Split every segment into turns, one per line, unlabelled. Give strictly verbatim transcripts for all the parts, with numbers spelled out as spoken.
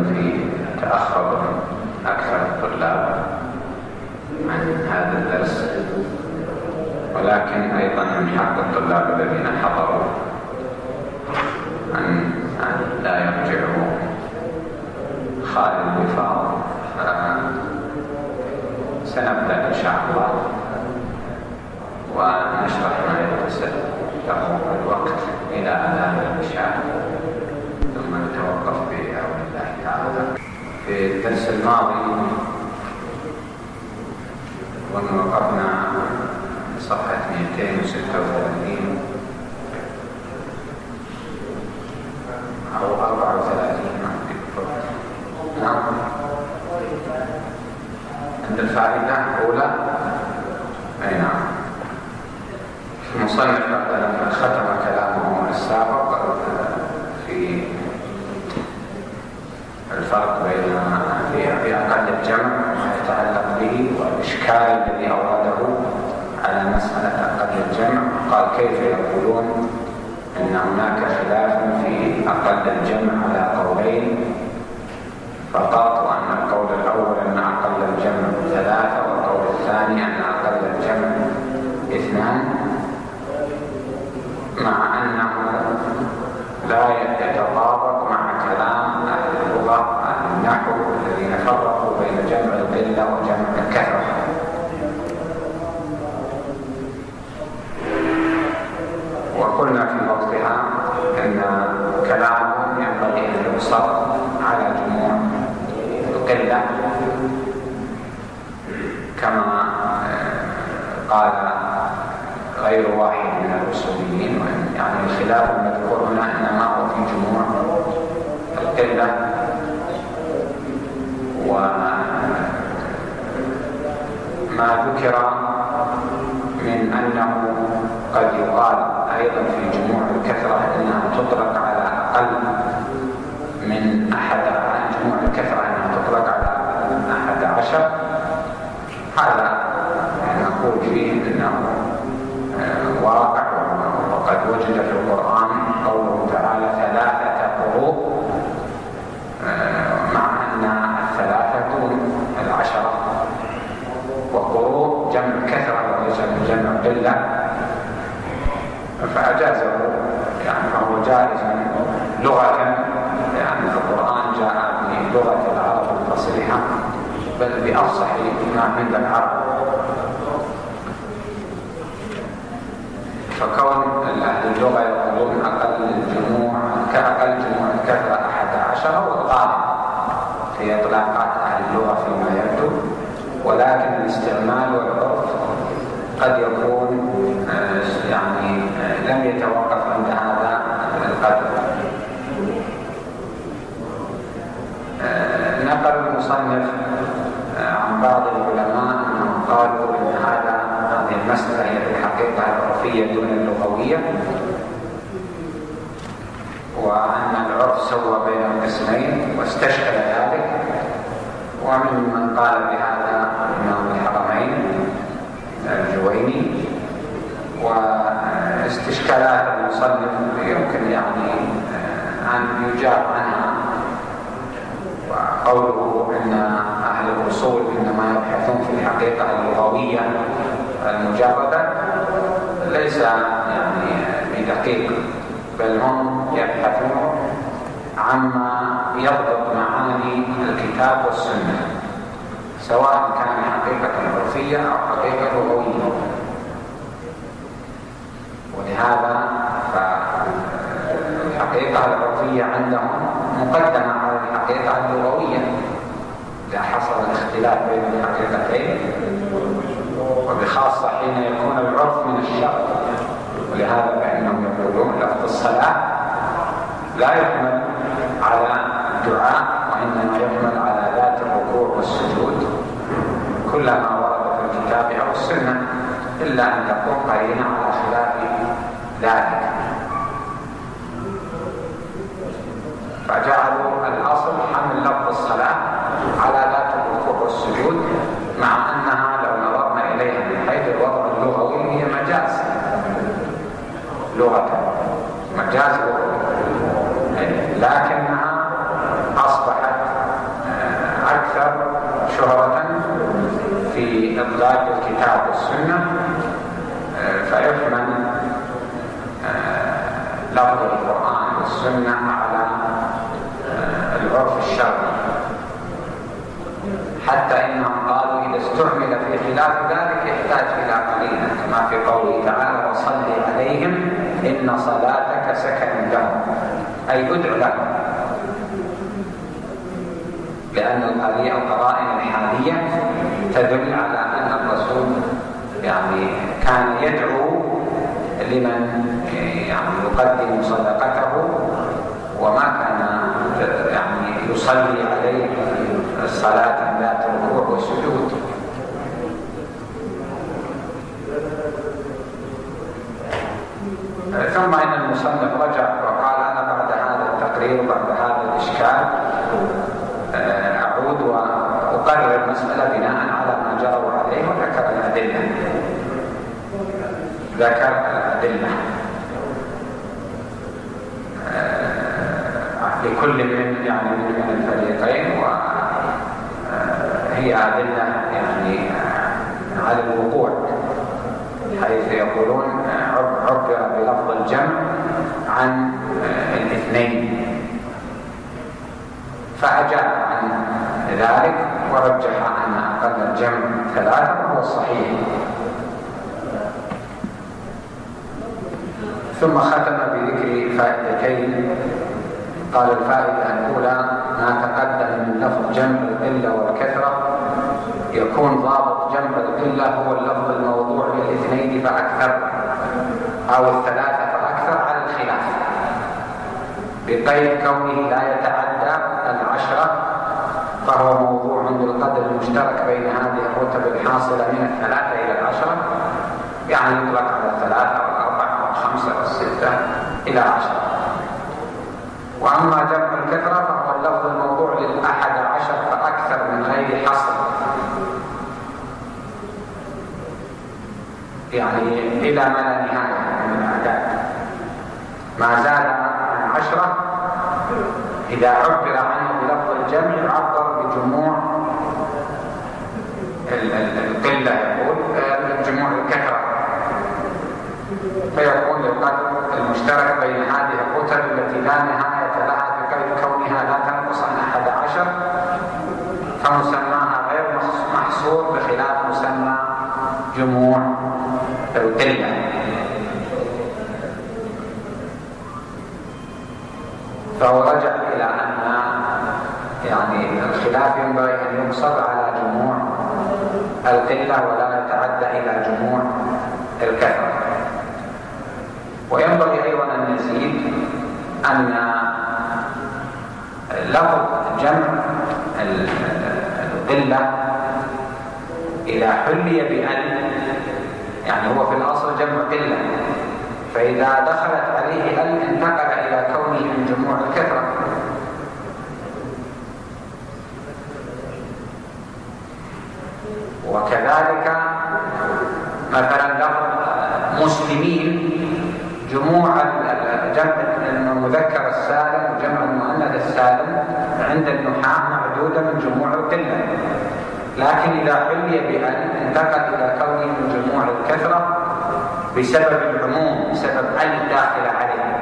في تأخر أكثر الطلاب عن هذا الدرس، ولكن أيضا من حق الطلاب الذين حضروا أن لا يرجعوا خالي الوفاض. سنبدأ إن شاء الله ونشرح ما يتسع له الوقت إلى أذان العشاء، ثم نتوقف بعون الله تعالى. في الدرس الماضي وقفنا صفحة مئتين وستة وثلاثين أو أربعة وثلاثين. نعم، عند الفائدة الأولى. أي نعم. المصنف لما ختم كلامه السابق في الفرق بين في أقل الجمع وما يتعلق به والإشكال الذي أورده على مسألة أقل الجمع، قال كيف يقولون أن هناك خلاف في أقل الجمع على قولين فقط، وأن القول الأول أن أقل الجمع ثلاثة والقول الثاني أن أقل الجمع اثنان، مع أنه لا يتطابق مع كلام أهل اللغة أهل النحو الذين فرقوا بين جمع القلة وجمع الكثرة. وقلنا في وقتها أن كلامهم ينبغي أن يقصر على جموع القلة، كما قال غير واحد من الأصوليين، يعني الخلاف المذكور هنا إنما هو في جموع القلة. وما ذكر من أنه قد يقال أيضا في جموع الكثرة أنها تطلق على أقل من أحد جموع الكثرة أنها تطلق على أحد عشر، هذا نقول فيه أنه واقع، وقد وجد في القرآن قوله تعالى ثلاثة قروء، مع أن الثلاثة دون العشرة، وقروء جمع كثرة وليس جمع قلة، فأجازه يعني فهو جائز لغة، لأن القرآن جاء بلغة العرب الفصيحة بل بأفصح ما عند العرب. فكون أهل اللغة يقولون أقل الجموع كأقل جموع الكثرة أحد عشر والغالب في إطلاقات أهل اللغة فيما يبدو، ولكن الاستعمال والعرف قد يكون يعني لم يتوقف عند هذا القدر. نقل المصنف عن بعض العلماء أنهم قالوا أن هذا هذه المسألة هي في الحقيقة العرفية دون اللغوية، وأن العرف سوى بين القسمين واستشكل ذلك. ومن من قال بهذا إمام الحرمين الجويني. واستشكالات المصنف يمكن يعني أن يجاب عنها، وقوله أن أهل الأصول إنما يبحثون في الحقيقة اللغوية المجردة ليس يعني بدقيق، بل هم يبحثون عما يضبط معاني الكتاب والسنة، سواء كان حقيقة عرفية أو حقيقة لغوية. ولهذا فالحقيقة العرفية عندهم مقدمة على الحقيقة اللغوية إذا حصل الاختلاف بين الحقيقتين، وبخاصة حين يكون العرف من الشرع. ولهذا فإنهم يقولون لفظ الصلاة لا يحمل على الدعاء، وإنما يحمل على ذات الركوع والسجود كلما ورد في الكتاب أو السنة، إلا أن تكون قرينة على خلاف ذلك. فجعلوا الأصل حمل لفظ الصلاة على ذات الركوع والسجود، مع أنها لو نظرنا إليها من حيث الوضع اللغوي هي مجاز لغة، مجاز لغوي، لكنها أصبحت الصلاة بالكتاب والسنة فيحمل لفظ القرآن والسنة على العرف الشرعي، حتى إنهم قالوا إذا استعمل في خلاف ذلك يحتاج إلى قرينة، كما في قوله تعالى وصل عليهم إن صلاتك سكن لهم، أي ادع لهم، لأن القرائن الحالية تدل على أن الرسول يعني كان يدعو لمن يعني يقدم صدقته، وما كان يعني يصلي عليه الصلاة ذات الركوع والسجود. ثم إن المصنف رجع وقال أنا بعد هذا التقرير وبعد هذا الإشكال أعود وأقرر المسألة بناء على ما جروا عليه، وذكر الأدلة ذكر الأدلة لكل من يعني من الفريقين، وهي أدلة يعني على الوقوع، حيث يقولون عبر بلفظ الجمع عن الاثنين، فأجاب عن ذلك ورجح أن أقل الجمع ثلاثة وهو الصحيح. ثم ختم بذكر فائدتين، قال الفائدة الأولى ما تقدم من لفظ جمع القلة والكثرة يكون ضابط جمع القلة هو اللفظ الموضوع للاثنين فأكثر أو الثلاثة فأكثر على الخلاف، بقيد كونه لا يتعدى العشرة فهو موضوع بالقدر المشترك بين هذه الرتب الحاصلة من الثلاثة إلى العشرة، يعني يطلق على الثلاثة والأربعة والخمسة والستة إلى عشرة. وأما جمع الكثرة فهو اللفظ الموضوع للأحد عشر فأكثر من غير حصر، يعني إلى ما لا نهاية من الأعداد، ما زاد عن عشرة إذا عبر عنه بلفظ الجمع يعبر بجموع القلة، يقول جموع الكثرة، فيكون للقدر المشترك بين هذه الرتب التي لا نهاية لها بقيد كونها لا تنقص عن أحد عشر، فمسماها غير محصور بخلاف مسمى جموع القلة. فهو رجع إلى أن يعني الخلاف ينبغي أن يقصر على جموع القلة ولا يتعدى إلى جموع الكثرة. وينبغي أيضا أن نزيد أن لفظ جمع القلة إذا حلي بأن، يعني هو في الأصل جمع قلة، فإذا دخلت عليه أن انتقل إلى كونه من جموع الكثرة. وكذلك مثلا لفظ مسلمين جموع جمع المذكر السالم وجمع المؤنث السالم عند النحاة معدودة من جموع القلة، لكن إذا حلي بأن انتقل إلى كونه من جموع الكثرة بسبب العموم، بسبب أن الداخل عليه،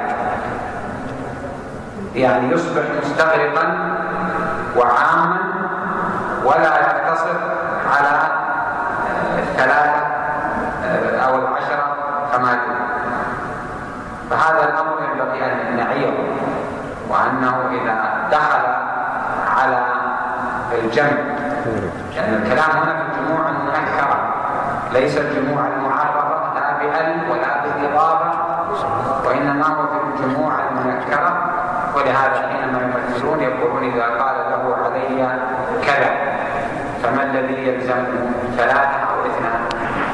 يعني يصبح مستغرقا وعاما ولا يقتصر على الثلاثة أو العشرة كما دون. فهذا الأمر ينبغي أن نعيه، وأنه إذا دخل على الجمع، لأن يعني الكلام هنا في الجموع المنكرة ليس الجموع المعرفة لا بأل ولا بالإضافة، وإنما هو في الجموع المنكرة. ولهذا حينما يمثلون يقولون إذا قال له علي كذا فما الذي يلزم ثلاثة أو اثنان.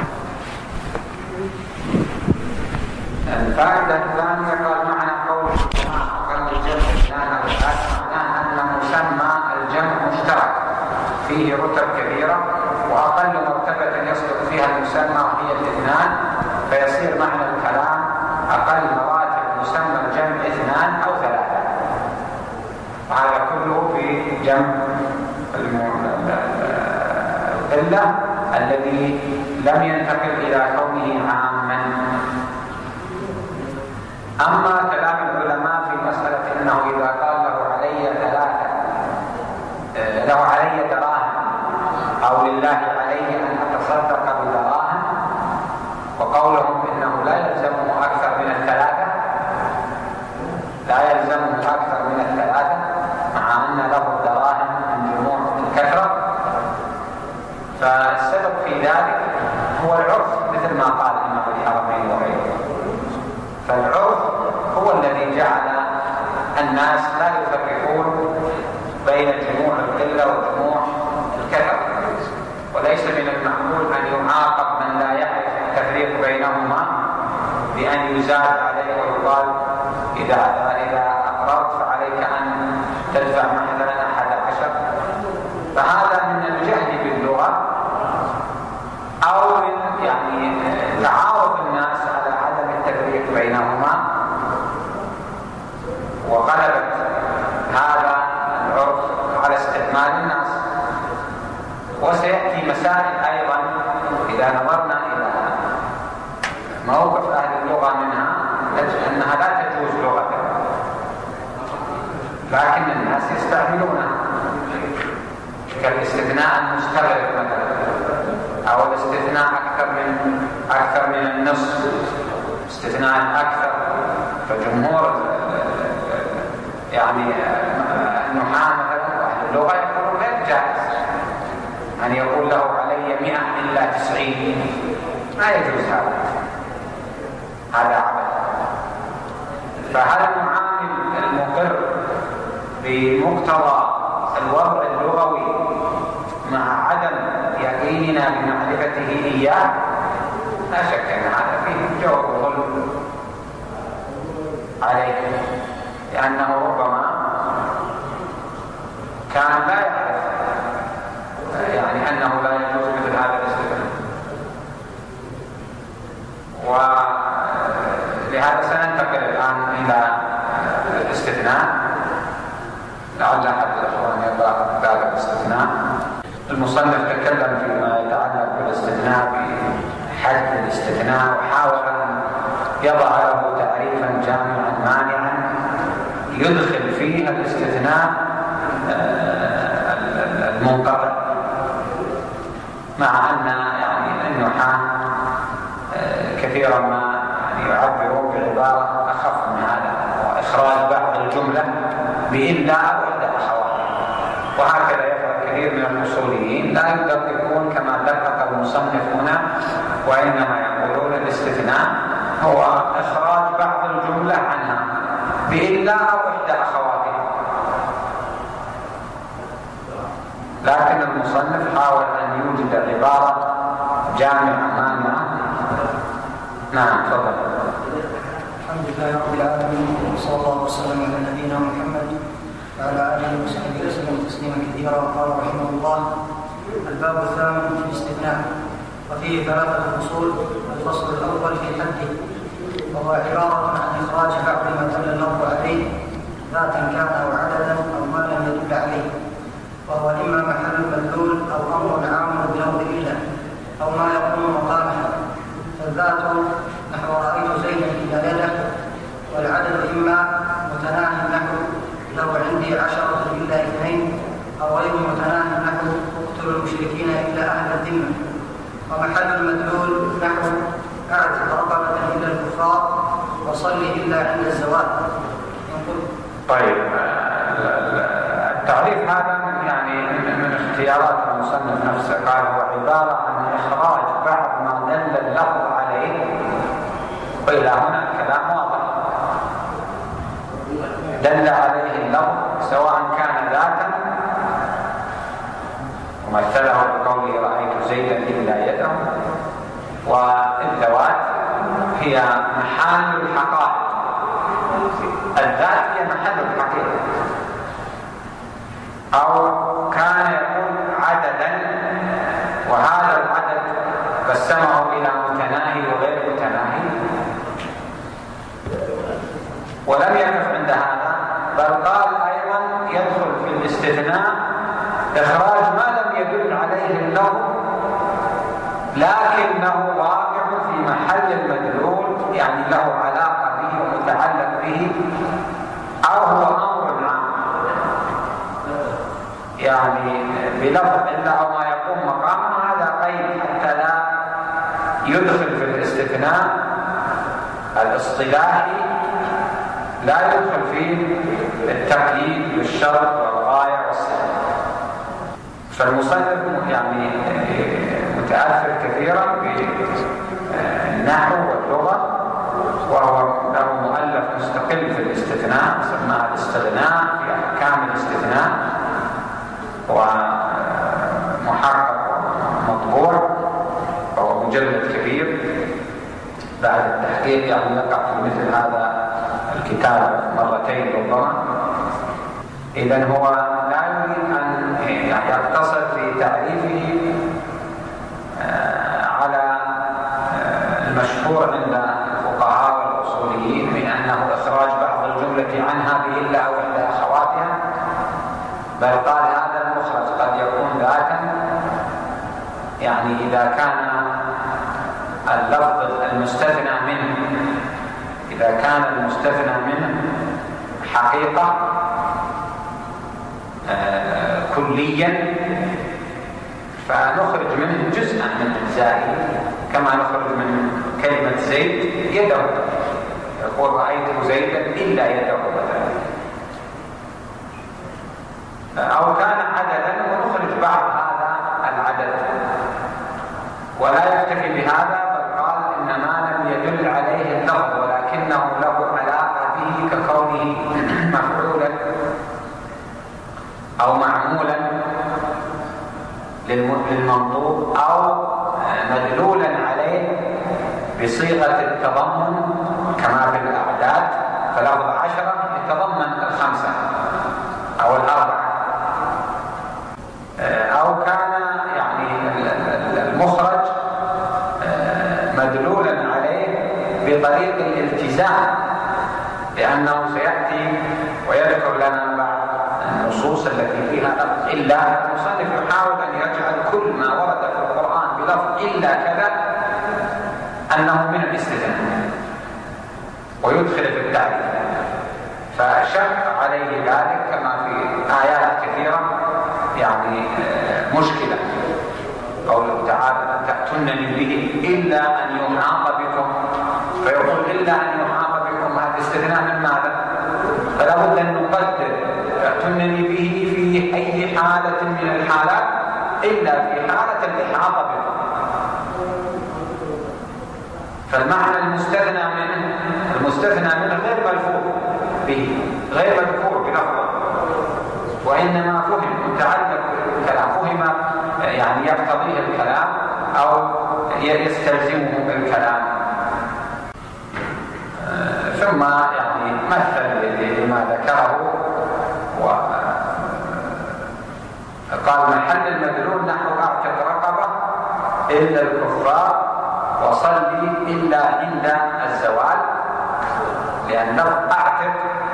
الفائدة الثانية قال معنى قول أقل الجمع اثنان أو ثلاثة معناه أن مسمى الجمع مشترك فيه رتب كثيرة، وأقل مرتبة يصدق فيها المسمى وهي الاثنان، فيصير معنى الكلام أقل مراتب مسمى الجمع اثنان أو ثلاثة. وهذا كله في جمع القلة الذي لم ينتقل إلى كونه عاما. أما كلام العلماء في مسألة أنه إذا قال له علي ثلاثة له علي دراهم أو لله علي أن أتصدق بدراهم، وقولهم إنه لا يلزمه أكثر من الثلاثة لا يلزمه أكثر من الثلاثة مع أن له الدراهم من جموع الكثرة، فالسبب في ذلك هو العرف مثل ما قال إمام الحرمين وغيره. فالعرف هو الذي جعل الناس لا يفرقون بين جموع القلة وجموع الكثرة، وليس من المعقول أن يعاقب من لا يعرف التفريق بينهما بأن يزاد عليه ويقال إذا إذا أقررت فعليك أن تدفع مثلا أحد عشر. فهذا من الجهل باللغة أو من يعني تعارف الناس على عدم التفريق بينهما، وغلبت هذا العرف على استعمال الناس. وسيأتي مسائل أيضا إذا نظرنا إلى موقف أهل اللغة منها نجد أنها لا تجوز لغة، لكن الناس يستعملونها، كالاستثناء المستغرق مثلا، أو الاستثناء أكثر من أكثر من النصف، استثناء أكثر. فجمهور يعني النحاة مثلا وأهل اللغة يقولون غير جائز أن يقول له علي مئة إلا تسعين، ما يجوز هذا، هذا عبث. فهل نعامل المقر بمقتضى الوضع اللغوي مع عدم يقيننا بمعرفته إياه؟ لا شك أن هذا فيه جو ظلم عليه، لأنه ربما كان لا يعرف يعني أنه لا يجوز مثل هذا الاستثناء. ولهذا سننتقل الآن إلى الاستثناء، لعل أحد الأخوان يقرأ باب الاستثناء. المصنف تكلم فيما يتعلق بالاستثناء بحد الاستثناء، وحاول أن يضع له تعريفا جامعا مانعا يدخل فيه الاستثناء المنقطع، مع أن يعني النحاة كثيرا ما يعبرون بعبارة أخف من هذا، وإخراج بعض الجملة بإلا أو إحدى أخوات، وهكذا يفعل كثير من الأصوليين، لا يدققون كما دقق المصنف هنا، وإنما يقولون الاستثناء هو إخراج بعض الجملة عنها بإلا أو إحدى أخواتها. لكن المصنف حاول أن يوجد عبارة جامعة مانعة. نعم، تفضل.
الحمد لله رب العالمين، وصلى الله وسلم على نبينا محمد وعلى آله وصحبه وسلم تسليما كثيرا. قال رحمه الله: الباب الثامن في الاستثناء، وفيه ثلاثة فصول. الفصل الأول في حده، وهو عبارة عن إخراج بعض ما دل اللفظ عليه ذاتا كان أو عددا أو ما لم يدل عليه، وهو إما محل المدلول أو أمر عام بلفظ إلا أو ما يقوم مقامها. فالذات نحو رأيت زيدا إلى يده، والعدد إما متناهي نحو لو عندي عشرة إلا اثنين، أو غير متناهي نحو اقتلوا المشركين إلا أهل الذمة. ومحل المدلول نحو أعتق رقبة إلى الكفار وصلي إلا عند الزوال.
طيب، التعريف هذا يعني من اختيارات المصنف نفسه، قال هو عبارة عن إخراج بعض ما دل اللفظ عليه، وإلى هنا الكلام واضح، دل عليه اللفظ سواء كان ذاتا ومثله بقوله رأيت زيدا إلا يده، والذوات هي محل الحقائق، الذات هي محل الحقيقة، أو كان يقول عددا، وهذا العدد قسمه إلى متناهي وغير متناهي. ولم يقف عند هذا، بل قال أيضا يدخل في الاستثناء إخراج ما لم يدل عليه اللفظ لكنه واقع في محل المدلول، يعني له علاقة به ومتعلق به، أو هو أمر عام يعني بلفظ إلا أو ما يقوم مقامه. هذا قيد حتى لا يدخل في الاستثناء الاصطلاحي، لا يدخل فيه التقييد بالشرط والغاية والصفة. فالمصنف يعني متأثر كثيرا بالنحو واللغة، وهو له مؤلف مستقل في الاستثناء سماه الاستغناء في أحكام الاستثناء، ومحقق مطبوع، وهو مجلد كبير. بعد التحقيق يعني يقع في مثل هذا الكتاب مرتين ربما. إذن هو لا يريد أن يقتصر في تعريفه على المشهور عند الفقهاء والأصوليين من أنه إخراج بعض الجملة عنها بإلا أو إحدى أخواتها، بل قال هذا المخرج قد يكون ذاتا، يعني إذا كان اللفظ المستثنى منه إذا كان المستثنى منه حقيقة آه كليا فنخرج منه جزءا من أجزائه، كما نخرج من كلمة زيد يده، يقول رأيت زيدا إلا يده مثلا. أو كان عددا ونخرج بعض هذا العدد، ولا يكتفي بهذا، بل قال إنما لم يدل عليه اللفظ ولكنه له علاقة به ككونه مفعولا أو معمولا للمنطوق أو مدلولا عليه بصيغة التضمن كما في الأعداد، فلفظ عشرة يتضمن الخمسة أو الأربعة. أو كان يعني المخرج مدلولا عليه بطريق الالتزام، لأنه سيأتي ويذكر لنا بعض النصوص التي فيها لفظ إلا. المصنف يحاول أن يجعل كل ما ورد في القرآن بلفظ إلا كذا أنه من الاستثناء ويدخل في التعريف، فشق عليه ذلك كما في آيات كثيرة يعني مشكلة. قوله تعالى تأتونني به إلا أن يحاط بكم، فيقول إلا أن يحاط بكم هذا استثناء من ماذا؟ فلا بد أن نقدر تأتونني به في أي حالة من الحالات إلا في حالة الإحاطة بكم. فالمعنى المستثنى منه المستثنى منه غير ملفوظ به، غير مذكور بلفظه، وإنما فهم متعلق بالكلام، فهم يعني يقتضيه الكلام أو يستلزمه بالكلام. ثم يعني مثل لما ذكره وقال محل المدلول نحو أعتق رقبة إلا الكفار وصلي إلا عند الزوال، لأنه أعتق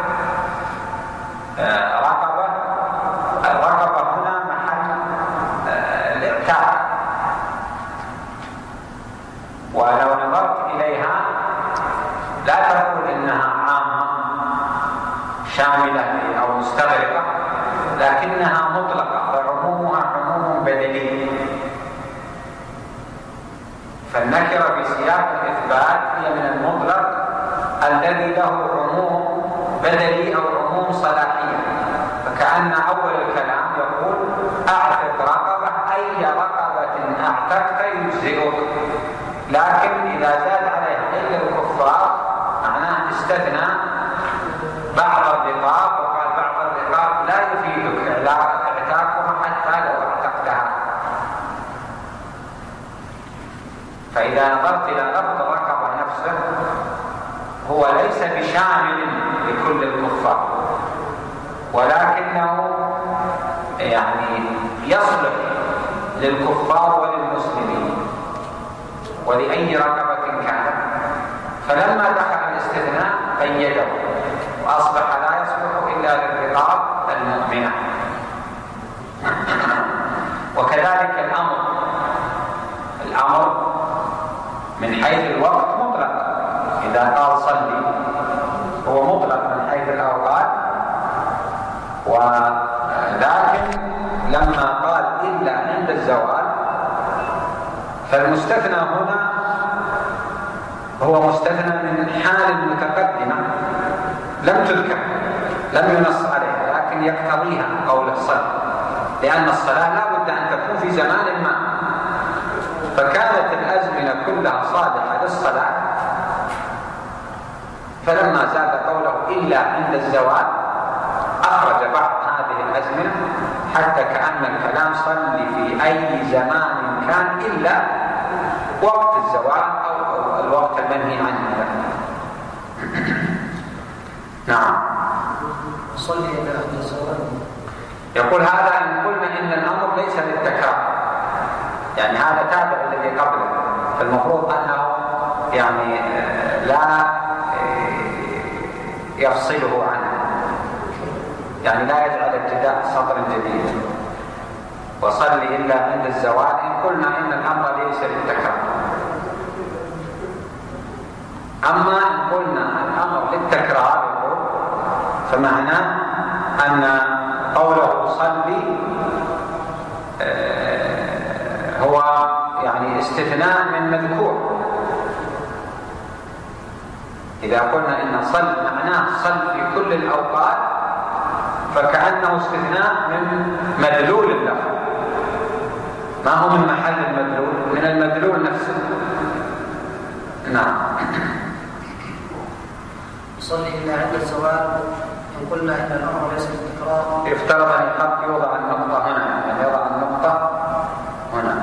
رقبة، الرقبة هنا محل الاعتاق، ولو نظرت إليها لا تقول إنها عامة شاملة أو مستغرقة، لكنها مطلقة، فعمومها عموم بدلي. فالنكرة في سياق الإثبات هي من المطلق الذي له عموم بدلي أو عموم صلاحية، فكأن أول الكلام يقول أعتق رقبة أي رقبة أعتقت يجزئك، لكن إذا زاد عليها إلا الكفار معناه استثنى بعض الرقاب، وقال بعض الرقاب لا يفيدك اعتاقها حتى لو اعتقتها. فإذا نظرت إلى لفظ الرقبة نفسه هو ليس بشامل لكل الكفار، ولكنه يعني يصلح للكفار وللمسلمين ولأي رقبة كانت، فلما دخل الاستثناء قيده وأصبح لا يصلح إلا للرقاب المؤمنة. الأمر من حيث الوقت مطلق، إذا قال صلي هو مطلق من حيث الأوقات، ولكن لما قال إلا عند الزوال فالمستثنى هنا هو مستثنى من حال متقدمة لم تذكر، لم ينص عليها، لكن يقتضيها قول الصلاة، لأن الصلاة لا بد أن تكون في زمان ما، فكانت الأزمنة كلها صالحة للصلاة، فلما زاد قوله إلا عند الزوال أخرج بعض هذه الأزمنة، حتى كأن الكلام صلي في أي زمان كان إلا وقت الزوال أو الوقت المنهي عنه. نعم.
صلي إلى عند الزوال.
يقول هذا إن قلنا إن الأمر ليس للتكرار، يعني هذا تابع الذي قبله، فالمفروض أنه يعني لا يفصله عنه، يعني لا يجعل ابتداء سطر جديد. وصلي إلا عند الزوال إن قلنا إن الأمر ليس للتكرار. أما إن قلنا الأمر للتكرار فمعناه أن قوله صلي هو يعني استثناء من مذكور. إذا قلنا إن صل معناه صل في كل الأوقات فكأنه استثناء من مدلول اللفظ، ما هو من محل المدلول، من المدلول نفسه. نعم.
صلي إلا عند الزوال إن قلنا إن الأمر ليس بالتكرار.
يفترض أن قد يوضع النقطة هنا، يعني يضع النقطة هنا.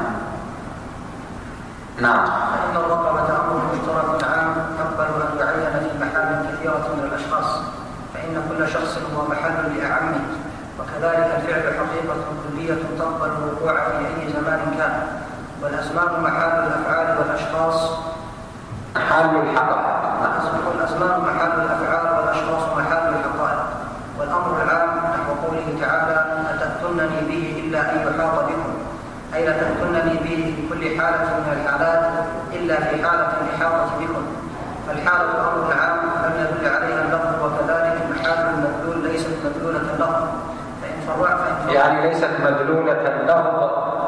نعم.
فإن الرقبة أمر مشترك عام يقبل أن يعين في محال كثيرة من الأشخاص، فإن كل شخص هو محل لأعمه، وكذلك الفعل حقيقة كلية تقبل الوقوع في أي زمان كان، والأزمان محال الأفعال والأشخاص
محل الحقائق.
والأزمان محل الأفعال والأشخاص محل الحقائق. والأمر العام نحو قوله تعالى أتأتونني به إلا أن يحاط بكم، أي لا تأتونني به في كل حالة من الحالات إلا في حالة الإحاطة بكم، فالحالة الأمر العام لم يدل عليها اللفظ، وكذلك محال المدلول ليست مدلولة اللفظ، فإن فرع فإن
يعني ليست مدلولة اللفظ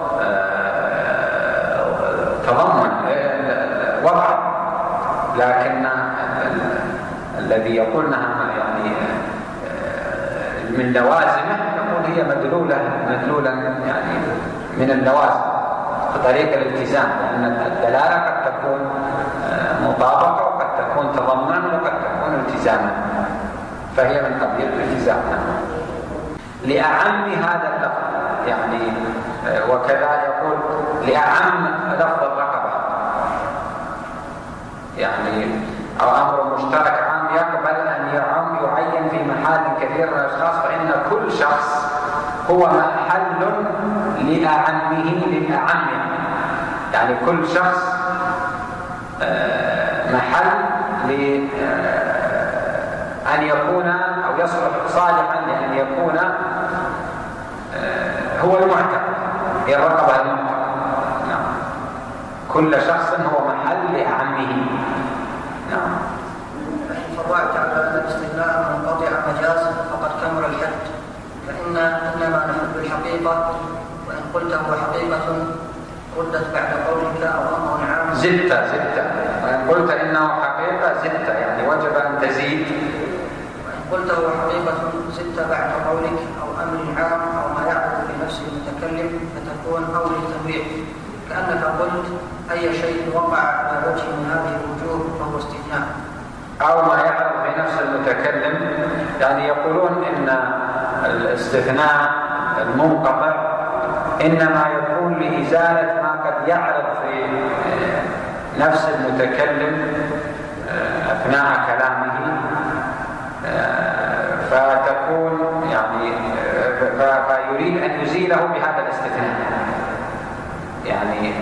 تضمن وضع، لكن الذي يقولنها يعني من لوازمه نقول هي مدلولة مدلولا يعني من اللوازم بطريقة الالتزام، لأن الدلالة قد تكون مطابقة وقد تكون تضمنا وقد تكون التزاما، فهي من قبيل الالتزام. لأعم هذا اللفظ يعني، وكذا يقول لأعم لفظ الرقبة، يعني أو أمر مشترك عام يقبل أن يعم يعين في محال كثير من الأشخاص، فإن كل شخص هو محل لأعمه للأعم، يعني كل شخص محل لأن يكون أو يصلح صالحا لأن يكون هو المعتق، هي الرقبة المعتق. نعم. كل شخص هو محل لأعمه. نعم.
فإن فرعت على أن الاستثناء منقطع مجاز فقد كمل الحد، فإن إنما نحب الحقيقة، وإن قلته حقيقة ردت بعد قولك أو أمر عام.
زدت زدت وإن قلت إنه حقيقة زدت، يعني وجب أن تزيد.
وإن قلته حقيقة زدت بعد قولك أو أمر عام أو ما يعرض في نفس المتكلم فتكون أو للتنويع، كأنك قلت أي شيء وقع على وجه من هذه الوجوه فهو استثناء.
أو ما يعرض في نفس المتكلم، يعني يقولون إن الاستثناء المنقطع إنما يكون لإزالة ما قد يعرض في نفس المتكلم أثناء كلامه، فتكون يعني فيريد أن يزيله بهذا الاستثناء، يعني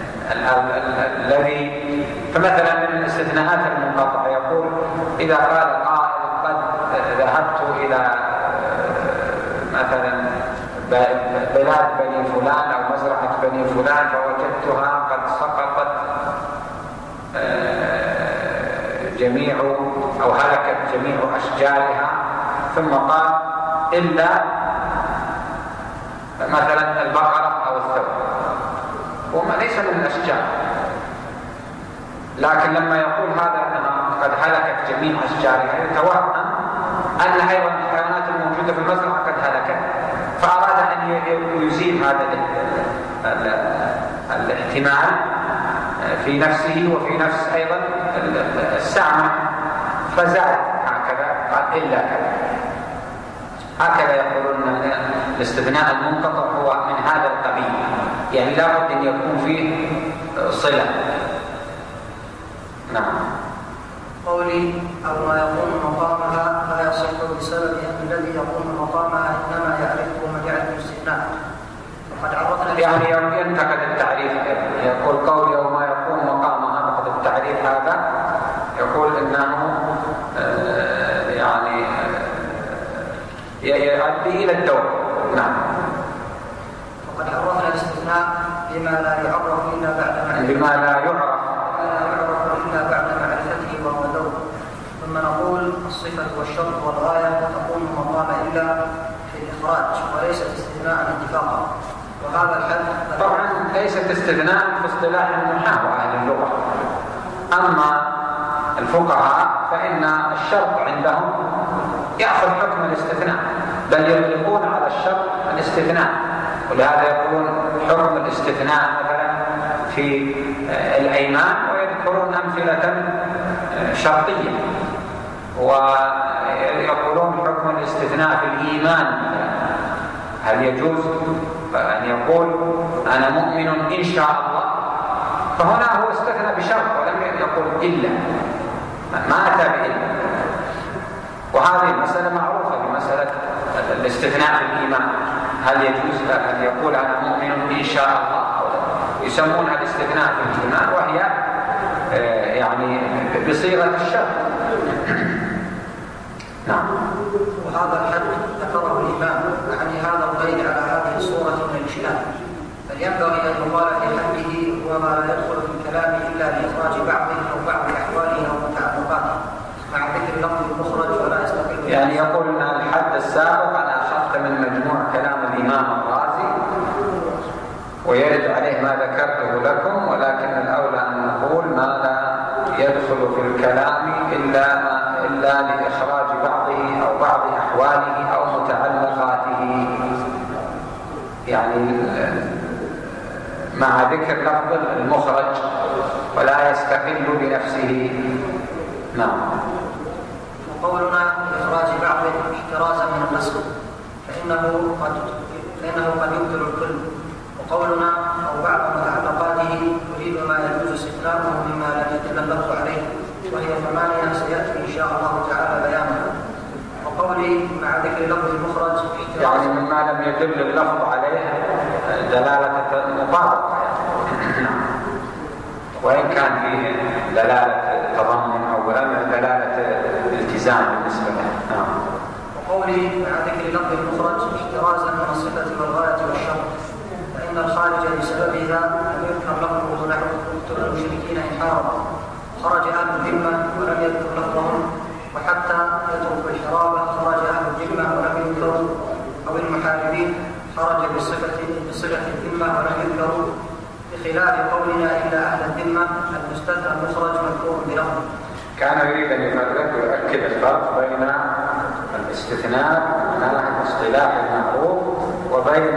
الذي فمثلا من الاستثناءات المنقطعة يقول إذا قال قائل قد ذهبت إلى مثلا بلاد بني فلان أو مزرعة بني فلان فوجدتها قد سقط جميع أو هلكت جميع أشجارها، ثم قال إلا مثلا البقرة أو الثور، وما ليس من الأشجار، لكن لما يقول هذا أنها قد هلكت جميع أشجارها يتوهم أن أيضا الحيوانات الموجودة في المزرعة قد هلكت، فأراد أن يزيل هذا الاحتمال في نفسه وفي نفس أيضا السامع، فزاد هكذا قال إلا كذا. هكذا يقولون الاستثناء المنقطع هو من هذا القبيل، يعني لا بد أن يكون فيه صلة. نعم.
قولي أو ما يقوم مقامها لا يصح بسبب أن الذي يقوم مقامها إنما يعرفه من يعرف الاستثناء. وقد عرفنا
يعني ينتقد التعريف، يقول قولي أو ما يقوم مقامها، نقد التعريف هذا يقول إنه آه يعني يؤدي إلى الدور. نعم.
وقد عرفنا الاستثناء بما لا يعرف إلا بعد معرفته
بما لا يعرف
إلا بعد معرفته وهو دور. ثم نقول الصفة والشرط والغاية تقوم مقام إلا في الإخراج وليست استثناء اتفاقا. وهذا الحد
طبعا ليست استثناء في اصطلاح النحاة وأهل اللغة. أما الفقهاء فإن الشرط عندهم يأخذ حكم الاستثناء، بل يطلقون على الشرط الاستثناء، ولهذا يقولون حكم الاستثناء مثلا في الأيمان، ويذكرون أمثلة شرطية، ويقولون حكم الاستثناء في الإيمان. هل يجوز أن يقول أنا مؤمن إن شاء الله؟ فهنا هو استثنى بشرط ولم يقول إلا، ما أتى بإلا. وهذه المسألة معروفة بمسألة الاستثناء في الإيمان، هل يجوز أن يقول أنا مؤمن إن شاء الله؟ يسمونها الاستثناء في الإيمان، وهي يعني بصيغة الشرط. نعم.
وهذا الحد ذكره الإمام، يعني هذا القيد على هذه الصورة من الإشكال، فلينبغي أن يقال في حده وما لا يدخل في الكلام إلا لإخراج بعضه أو بعض أحواله أو متعلقاته، مع ذكر لفظ المخرج ولا يستقل.
يعني يقول أن الحد السابق أنا أخذت من مجموع كلام الإمام الرازي، ويرد عليه ما ذكرته لكم، ولكن الأولى أن نقول ما لا يدخل في الكلام إلا ما إلا لإخراج بعضه أو بعض أحواله أو متعلقاته، يعني مع ذكر لفظ المخرج ولا يستقل بنفسه. نعم.
وقولنا لإخراج بعضه احترازا من النسخ فإنه قد فإنه قد يبطل الكل. وقولنا أو بعض متعلقاته يريد ما يجوز استثناؤه مما لم يدل اللفظ عليه، وهي ثمانية سيأتي إن شاء الله تعالى بيانها. وقولي مع ذكر لفظ المخرج
يعني مما لم يدل اللفظ عليه دلالة مطابقة، وإن كان فيه دلالة تضمن أو دلالة التزام بالنسبة له. نعم.
وقولي مع ذكر لفظ المخرج احترازا من الصفة والغاية والشرط، فإن الخارج بسببها لم يذكر لفظه نحو اقتلوا المشركين إن حاربوا، خرج أهل الذمة ولم يذكر لفظهم، وحتى يترك الحرابة خرج أهل الذمة ولم يذكروا، أو المحاربين خرج بصفة بصفة الذمة ولم يذكروا، بخلاف قولنا إلا أهل الذمة المستثنى المخرج مذكور بلفظه.
كان يريد أن يفرق ويؤكد الفرق بين الاستثناء من الاصطلاح المعروف وبين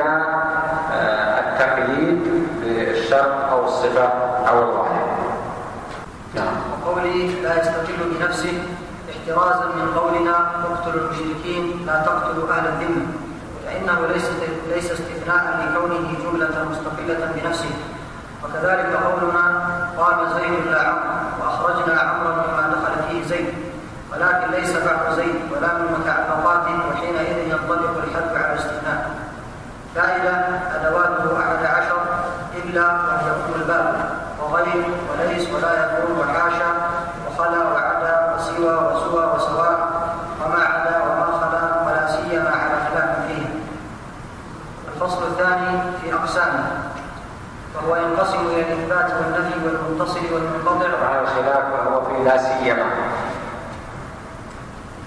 التقييد بالشرط أو الصفة أو الغاية. نعم.
وقولي لا يستقل بنفسه احترازا من قولنا اقتلوا المشركين لا تقتلوا أهل الذمة، فإنه ليس ليس استثناء لكونه جملة مستقلة بنفسه. وكذلك قولنا قام زيد لا عمرو وأخرجنا عمرا مما دخل فيه زيد، ولكن ليس بعد زيد ولا من متعلقاته، وحينئذ ينطبق الحد على الاستثناء. فائدة أدواته أحد عشر إلا وهي أم الباب وغير وليس ولا يكون وحاشا وخلا وعدا وسوى وسوى وسواء وما عدا وما خلا ولا سيما على خلاف فيه. الفصل الثاني في أقسامه، وهو ينقسم إلى الإثبات والنفي والمتصل والمنقطع.
وعلى الخلاف وهو في لا سيما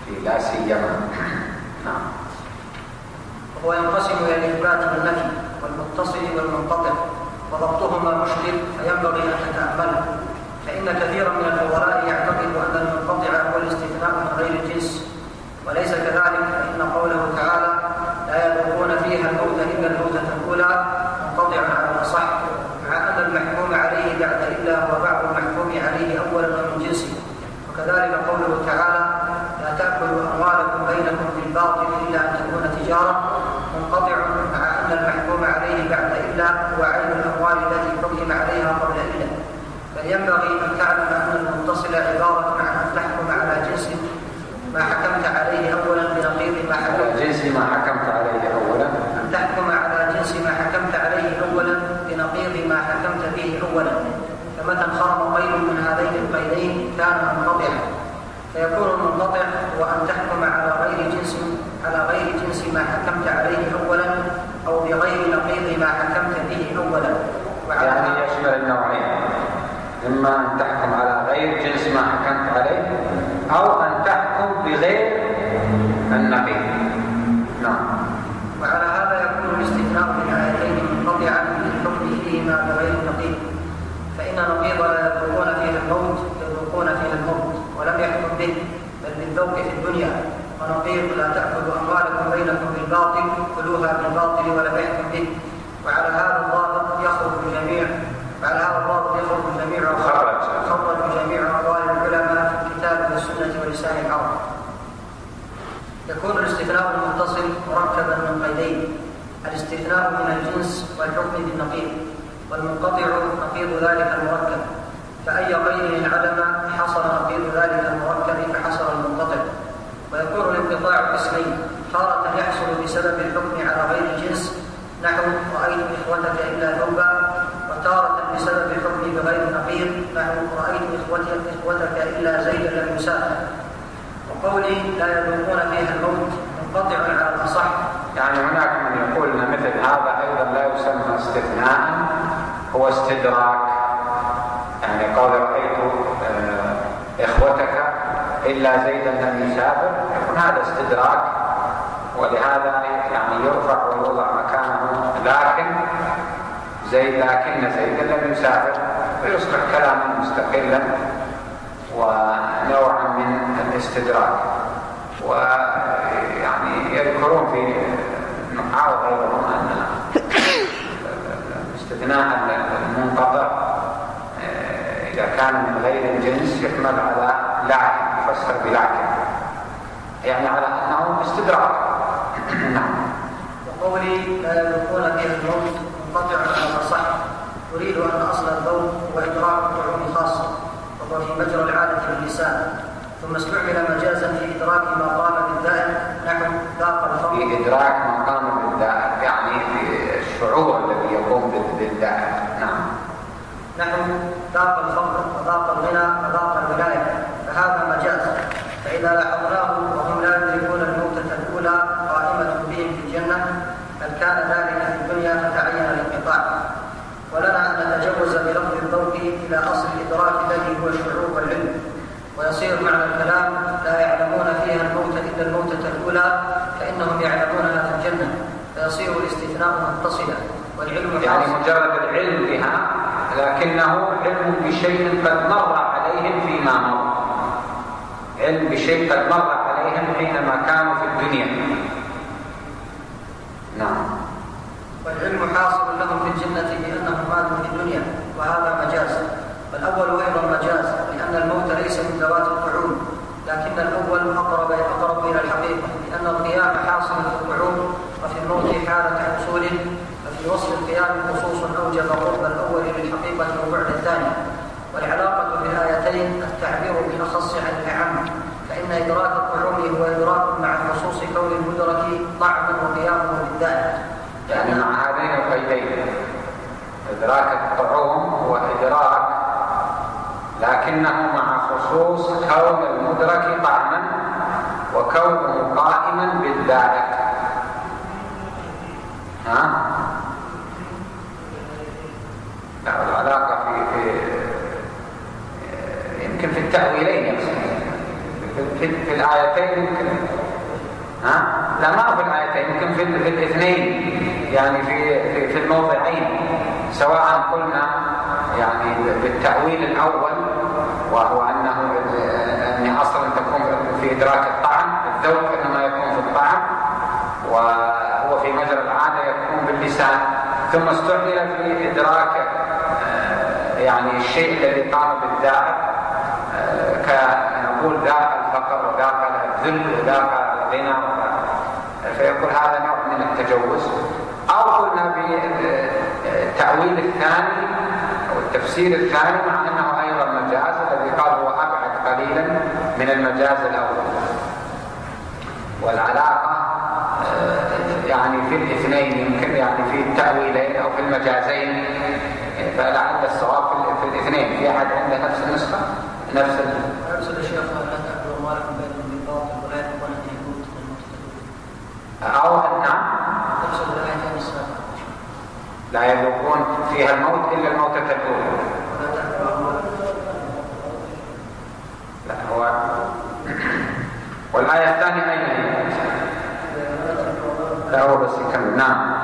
في لا سيما. نعم.
وهو ينقسم إلى الإثبات والنفي والمتصل والمنقطع، وضبطهما مشكل فينبغي أن تتأمله، فإن كثيرا من الفضلاء يعتقد أن المنقطع هو الاستثناء من غير الجنس، وليس كذلك، فإن قوله تعالى لا يذوقون فيها الموت إلا الموتة الأولى منقطع على الأصح، مع أن المحكوم عليه بعد إلا هو بعض المحكوم عليه أولا ومن جنسه. وكذلك قوله تعالى لا تأكلوا أموالكم بينكم بالباطل إلا أن تكون تجارة منقطع، مع أن المحكوم عليه بعد إلا هو عين الأموال التي حكم عليها قبل إلا. بل ينبغي أن تعلم أن المتصل عبارة عن أن تحكم على جنس ما حكمت عليه أولا بنقيض ما حكمت
جنس ما حكمت عليه أولا
أن تحكم على جنس ما حكمت عليه أولا بنقيض ما حكمت به أولا. فمتى انخرم قيد من هذين القيدين كان منقطعا، فيكون المنقطع هو أن تحكم على غير جنس على غير جنس ما حكمت عليه أولا أو بغير نقيض ما حكمت به أولا.
يعني يشمل النوعين، إما أن تحكم على غير جنس ما حكمت عليه أو أن تحكم بغير النقيض. نعم.
وعلى هذا يكون الاستثناء من آيتين منقطعا للحكم فيهما بغير نقيض، فإن نقيض لا يذوقون فيها الموت يذوقون فيها الموت ولم يحكم به بل بالذوق في الدنيا، ونقيض لا تأكلوا أموالكم بينكم بالباطل كلوها بالباطل ولم يحكم به. وعلى هذا الضابط يخرج جميع وعلى هذا الضابط يخرج جميع خرج جميع أقوال العلماء في الكتاب والسنة ولسان العرب. يكون الاستثناء المتصل مركبا من قيدين: الاستثناء من الجنس والحكم بالنقيض، والمنقطع نقيض ذلك المركب، فأي قيد انعدم حصل نقيض ذلك المركب فحصل المنقطع. ويكون الانقطاع قسمين: تارة يحصل بسبب الحكم على غير الجنس نحو رأيت إخوتك إلا ثوبا، وتارة بسبب الحكم بغير نقيض نحو رأيت إخوتك إلا زيدا لم يسافر. وقولي لا يذوقون فيها الموت منقطع على الأصح.
يعني هناك من يقول أن مثل هذا أيضا لا يسمى استثناء، هو استدراك. يعني قول رأيت إخوتك إلا زيدا لم يسافر، يكون هذا استدراك، ولهذا يعني يرفع ويوضع مكانه لكن زيد لكن زيدا لم يسافر، ويصبح كلاما مستقلا ونوعا من الاستدراك. ويعني يذكرون في النحاة وغيرهم أن الاستثناء المنقطع إذا كان من غير الجنس يحمل على لكن، يفسر بلكن، يعني على أنه استدراك. نعم.
وقولي لا يذوقون فيها الموت منقطع على الأصح، أريد أن أصل الذوق هو إدراك الطعوم خاصة، وهو في مجرى العادة باللسان، ثم استعمل مجازا في إدراك ما قام بالذائق نحو ذاق الفضل.
في إدراك ما قام بالذائق يعني في الشعور الذي يقوم بالذائق. نعم.
نحو ذاق الفقر وذاق الغنى وذاق الولاية، فهذا مجاز. فإذا لاحظناه وهم لا يدركون الموتة الأولى قائمة بهم في الجنة بل كان ذلك في الدنيا فتعين الانقطاع. ولنا أن نتجوز بلفظ الذوق إلى أصل الإدراك الذي هو الشعور والعلم، ويصير معنى الكلام لا يعلمون فيها الموت إلا الموتة الأولى فإنهم يعلمونها في الجنة، فيصير الاستثناء متصلا. والعلم
يعني مجرد العلم بها لكنه علم بشيء قد مر عليهم فيما مر، علم بشيء قد مر عليهم حينما كانوا في الدنيا. نعم.
والعلم حاصل لهم في الجنة بأنهم ماتوا في الدنيا، وهذا مجاز. والأول أيضا مجاز، لأن الموت ليس من ذوات القعود، لكن الأول أقرب أقرب إلى الحقيقة، لأن القيام حاصل في القعود وفي الموت حالة حصوله، ففي وصف القيام خصوص أوجب قرب الأول للحقيقة وبعد الثاني. والعلاقة في الآيتين التعبير بأخص عن الأعم، فإن إدراك الطعوم هو إدراك مع خصوص كون المدرك طعما وقيامه بالذات.
يعني مع هذين القيدين إدراك الطعوم هو إدراك لكنه مع خصوص كون المدرك طعما وكونه قائما بالذات. ها؟ العلاقة في, في يمكن في التأويلين في, في الآيتين يمكن، ها؟ لا ما في الآيتين، يمكن في, في الاثنين، يعني في, في, في الموضعين، سواء قلنا يعني بالتأويل الأول وهو أنه أن أصلا تكون في إدراك الطعم، الذوق إنما يكون في الطعم وهو في مجرى العادة يكون باللسان، ثم استعمل في إدراك يعني الشيء الذي قام بالذائق، كنقول ذاق الفقر وذاق الذل وذاق الغنى، فيقول هذا نوع من التجوز. أو قلنا بالتأويل الثاني أو التفسير الثاني مع أنه أيضا مجاز، الذي قال هو أبعد قليلا من المجاز الأول. والعلاقة يعني في الاثنين يمكن، يعني في التأويلين أو في المجازين، فلعل الصواب في الاثنين. في أحد عنده نفس النسخة؟ نفس
أرسل الشيخ لا تأكلوا أموالكم بينكم بالباطل ولا يكون أن يكون الموت
أو نعم
أرسل الآيتين السابقة
لا يذوقون فيها الموت إلا الموتة الأولى. لا هو والآية الثانية أين هي؟ لا هو بس يكمل. نعم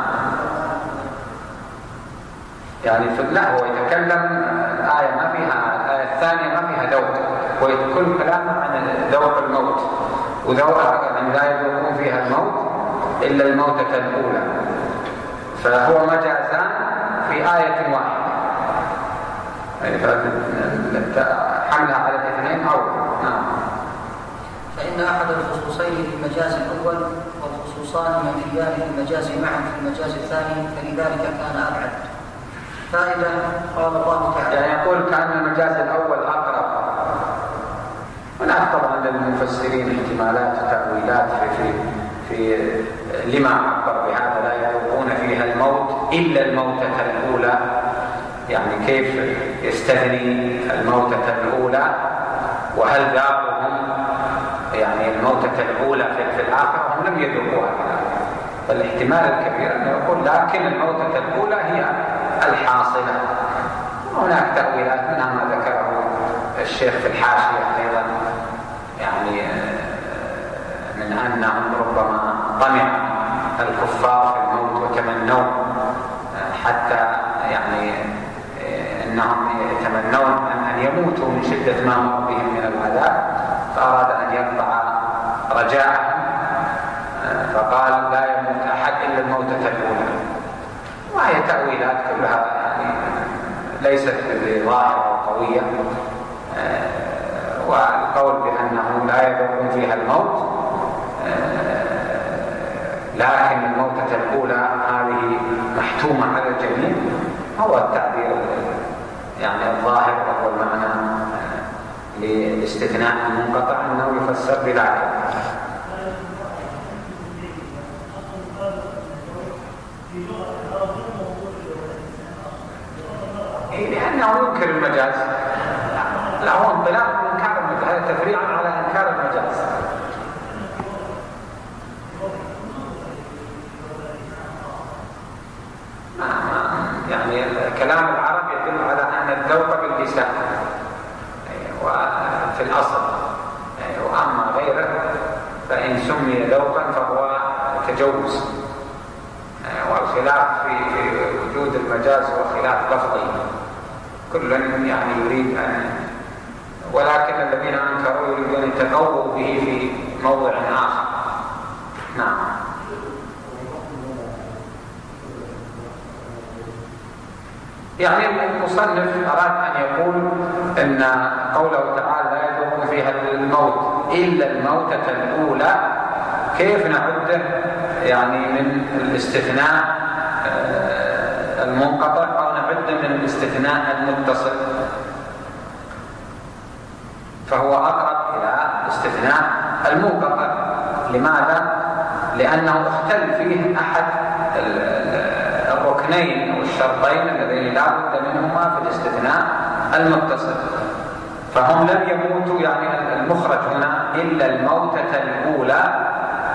يعني في لا هو يتكلم الآية ما فيها، الآية الثانية ما فيها ذوق، وكل كلامه عن ذوق الموت، وذوق يعني لا يذوقون فيها الموت إلا الموتة الأولى، فهو مجازان في آية واحدة، حملها على الاثنين أو نعم.
فإن أحد الخصوصين في المجاز الأول والخصوصان منفيان في المجاز معا في المجاز الثاني، فلذلك كان أبعد. فائدة قال الله تعالى،
يعني يقول كأن المجاز الأول أقرب. هناك طبعا للمفسرين احتمالات وتأويلات في في في لما عبر بهذا لا يذوقون فيها الموت إلا الموتة الأولى، يعني كيف يستثني الموتة الأولى، وهل ذاقهم يعني الموتة الأولى في الآخرة هم لم يذوقوها. فالاحتمال الكبير أنه يقول لكن الموتة الأولى هي الحاصلة. هناك تأويلات منها ما ذكره الشيخ في الحاشية أيضا، يعني من أنهم ربما طمع الكفار في الموت وتمنوا حتى يعني أنهم يتمنون أن يموتوا من شدة ما مر بهم من العذاب، فأراد أن يقطع رجاءهم فقال لا يموت أحد إلا الموتة الأولى. وهي تأويلات كلها يعني ليست بظاهرة وقوية، والقول بأنه لا يذوقون فيها الموت لكن الموتة الأولى هذه محتومة على الجميع هو التعبير يعني الظاهر وهو المعنى للاستثناء المنقطع أنه يفسر بذلك. لأنه ينكر المجاز، لا هو انطلاق من إنكار المجاز، تفريعا على إنكار المجاز. ما ما يعني كلام العرب يدل على أن الذوق باللسان وفي الأصل، وأما غيره فإن سمي ذوقا فهو تجوز، والخلاف في وجود المجاز هو خلاف لفظي، كل يعني يريد أن، ولكن الذين أنكروا يريدون أن يتقووا به في موضع آخر. نعم. يعني المصنف أراد أن يقول أن قوله تعالى لا يذوقون فيها الموت إلا الموتة الأولى، كيف نعده يعني من الاستثناء المنقطع أو نعده من الاستثناء المتصل، فهو أقرب إلى الاستثناء المنقطع. لماذا؟ لأنه اختل فيه أحد الركنين أو الشرطين اللذين لا بد منهما في الاستثناء المتصل، فهم لم يموتوا، يعني المخرج هنا إلا الموتة الأولى،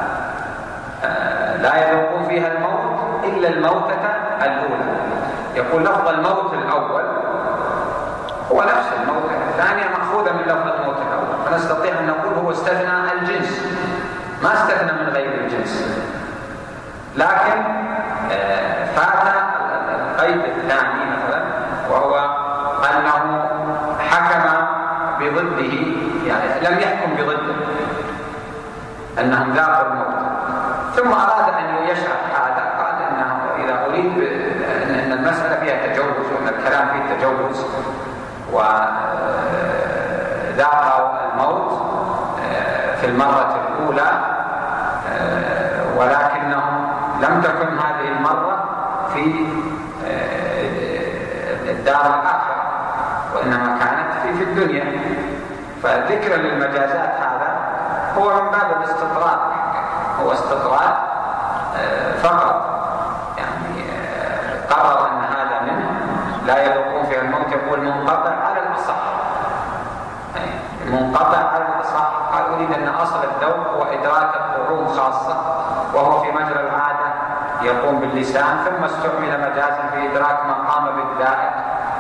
لا يذوقون فيها الموت إلا الموتة الأولى. يقول لفظ الموت الأول هو نفس الموتة الثانية مأخوذة من لفظ الموت الأول، فنستطيع أن نقول هو هو استثنى الجنس، ما استثنى من غير الجنس، لكن فات القيد الثاني مثلا وهو أنه حكم بضده، يعني لم يحكم بضده أنهم ذاقوا الموت، ثم أراد أن يشرح هذا، قال أنه إذا أريد أن المسألة فيها تجوز وأن الكلام فيه تجوز وذاقوا الموت في المرة الأولى ولكنهم لم تكن هذه المرة في الدار الآخرة وإنما كانت في في الدنيا، فذكر للمجازات هذا هو من باب الاستطراد، هو استطراد فقط، يعني قرر أن هذا منه لا يذوقون فيها الموت، يقول منقطع على الأصح، منقطع على الأصح. قال أريد أن أصل الذوق هو إدراك الطعوم خاصة وهو في مجرى العادة يقوم باللسان، ثم استعمل مجازا في إدراك من قام بالذائق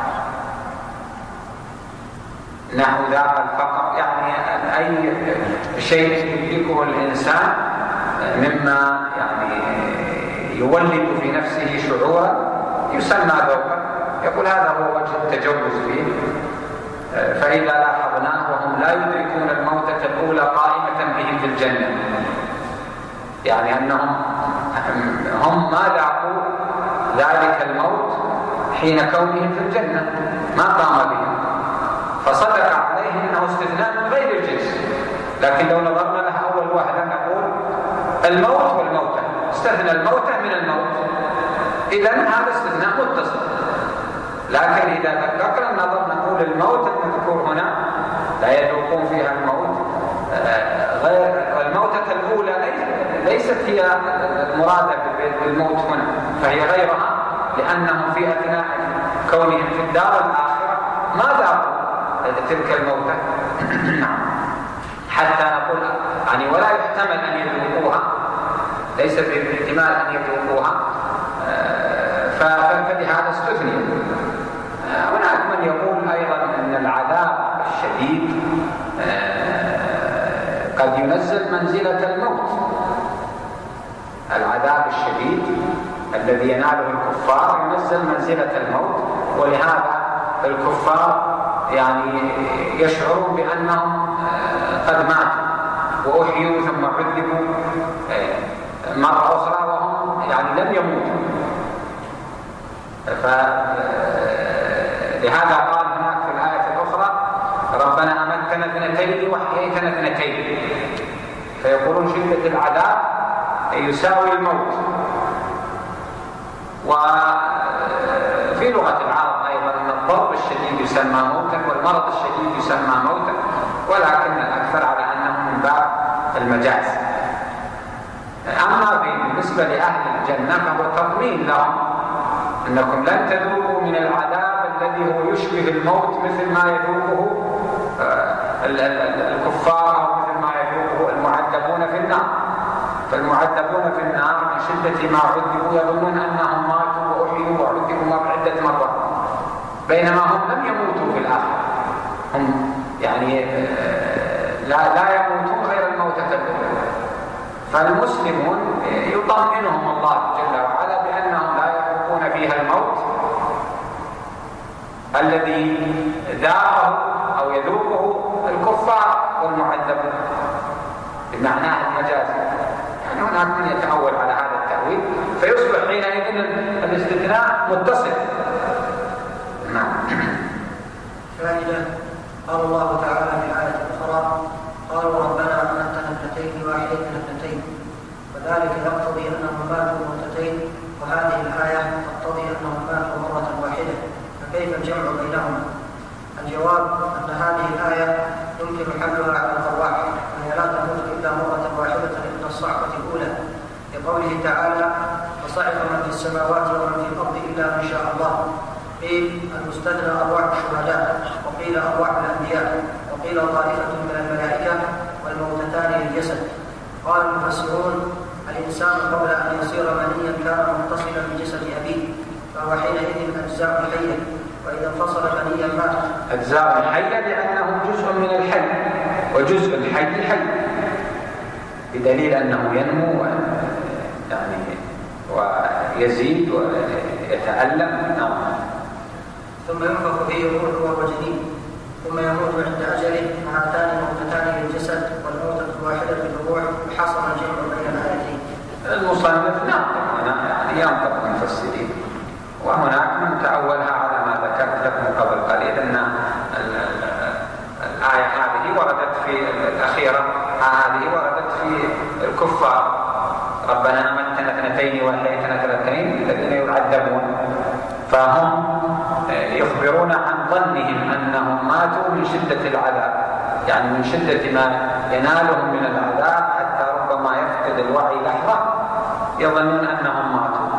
نحو ذاق الفقر، يعني أي شيء يدركه الإنسان مما يعني يولد في نفسه شعورا يسمى ذوقا، يقول هذا هو وجه التجوز فيه. فإذا لاحظناه وهم لا يدركون الموتة الأولى قائمة بهم في الجنة، يعني أنهم هم ما ذاقوا ذلك الموت حين كونهم في الجنة، ما قام بهم، فصدق عليهم أنه استثناء من غير الجنس. لكن لو نظرنا لها أول واحدة نقول الموت والموتى، استثنى الموتى من الموت، إذن هذا استثناء متصل. لكن إذا ذكرنا النظر نقول الموت المذكور هنا لا يذوقون فيها الموت، غير الموتة الأولى ليست هي المرادة بالموت هنا، فهي غيرها، لأنهم في أثناء كونهم في الدار الآخرة ما ذاقوا تلك الموتة حتى نقول يعني ولا يحتمل أن يذوقوها، ليس باحتمال أن يذوقوها، فلهذا استثني. هناك من يقول أيضا أن العذاب الشديد قد ينزل منزلة الموت، العذاب الشديد الذي يناله الكفار ينزل منزلة الموت، ولهذا الكفار يعني يشعرون بأنهم قد ماتوا وأحيوا ثم عذبوا مرة أخرى وهم يعني لم يموتوا. فلهذا قال هناك في الآية الأخرى ربنا أمتنا اثنتين وأحييتنا اثنتين، فيقولون شدة العذاب يساوي الموت. وفي لغة العرب أيضا أن الضرب الشديد يسمى موتا والمرض الشديد يسمى موتا، ولكن الأكثر على أنه من باب المجاز. أما بالنسبة لأهل الجنة فهو تضمين لهم أنكم لن تذوقوا من العذاب الذي هو يشبه الموت مثل ما يذوقه الكفار أو مثل ما يذوقه المعذبون في النار. فالمعذبون في النار من شدة ما عذبوا يظنون أنهم ماتوا وأحيوا وعذبوا عدة مرات، بينما هم لم يموتوا في الآخرة، هم يعني لا لا يموتون غير الموتة الأولى. فالمسلمون يطمئنهم الله جل وعلا بأنهم لا يذوقون فيها الموت الذي ذاقه أو يذوقه الكفار والمعذبون بمعناه المجازي. يعني هناك من يتأول على هذا التأويل فيصبح حينئذ الاستثناء متصل. نعم.
فائدة. قال الله تعالى في آية أخرى قالوا ربنا أمتنا اثنتين وأحييتنا اثنتين، وذلك يقتضي أنهم ماتوا موتتين، وهذه الآية تقتضي أنهم ماتوا مرة واحدة، فكيف الجمع بينهما؟ الجواب أن هذه الآية يمكن حملها على الأرواح، وهي لا تموت إلا مرة واحدة عند الصعقة الأولى، لقوله تعالى وصعق من في السماوات ومن في الأرض إلا من شاء الله. قيل المستثنى أرواح الشهداء، وقيل أرواح الأنبياء، وقيل طائفة من الملائكة، والموتتان للجسد. قال المفسرون الإنسان قبل أن يصير منيا كان متصلا بجسد أبيه، فهو حينئذ أجزاء حية، وإذا انفصل منيا مات.
أجزاء حية لأنه جزء من الحي، وجزء الحي حي بدليل أنه ينمو يعني ويزيد ويتألم. نعم.
ثم ينفخ فيه الروح وهو جديد ثم يموت عند أجله. هاتان موتتان للجسد والموتة الواحدة للروح. حصل الجمع بين الآيتين.
المصنف ناقل هنا يعني ينطق المفسرين، وهناك من تأولها على ما ذكرت لكم قبل قليل أن الآية هذه وردت في الأخيرة، هذه وردت في الكفار: ربنا أمتنا اثنتين وأحييتنا اثنتين الذين يعذبون. فهم يخبرون عن ظنهم أنهم ماتوا من شدة العذاب، يعني من شدة ما ينالهم من العذاب حتى ربما يفقد الوعي لحظة يظنون أنهم ماتوا.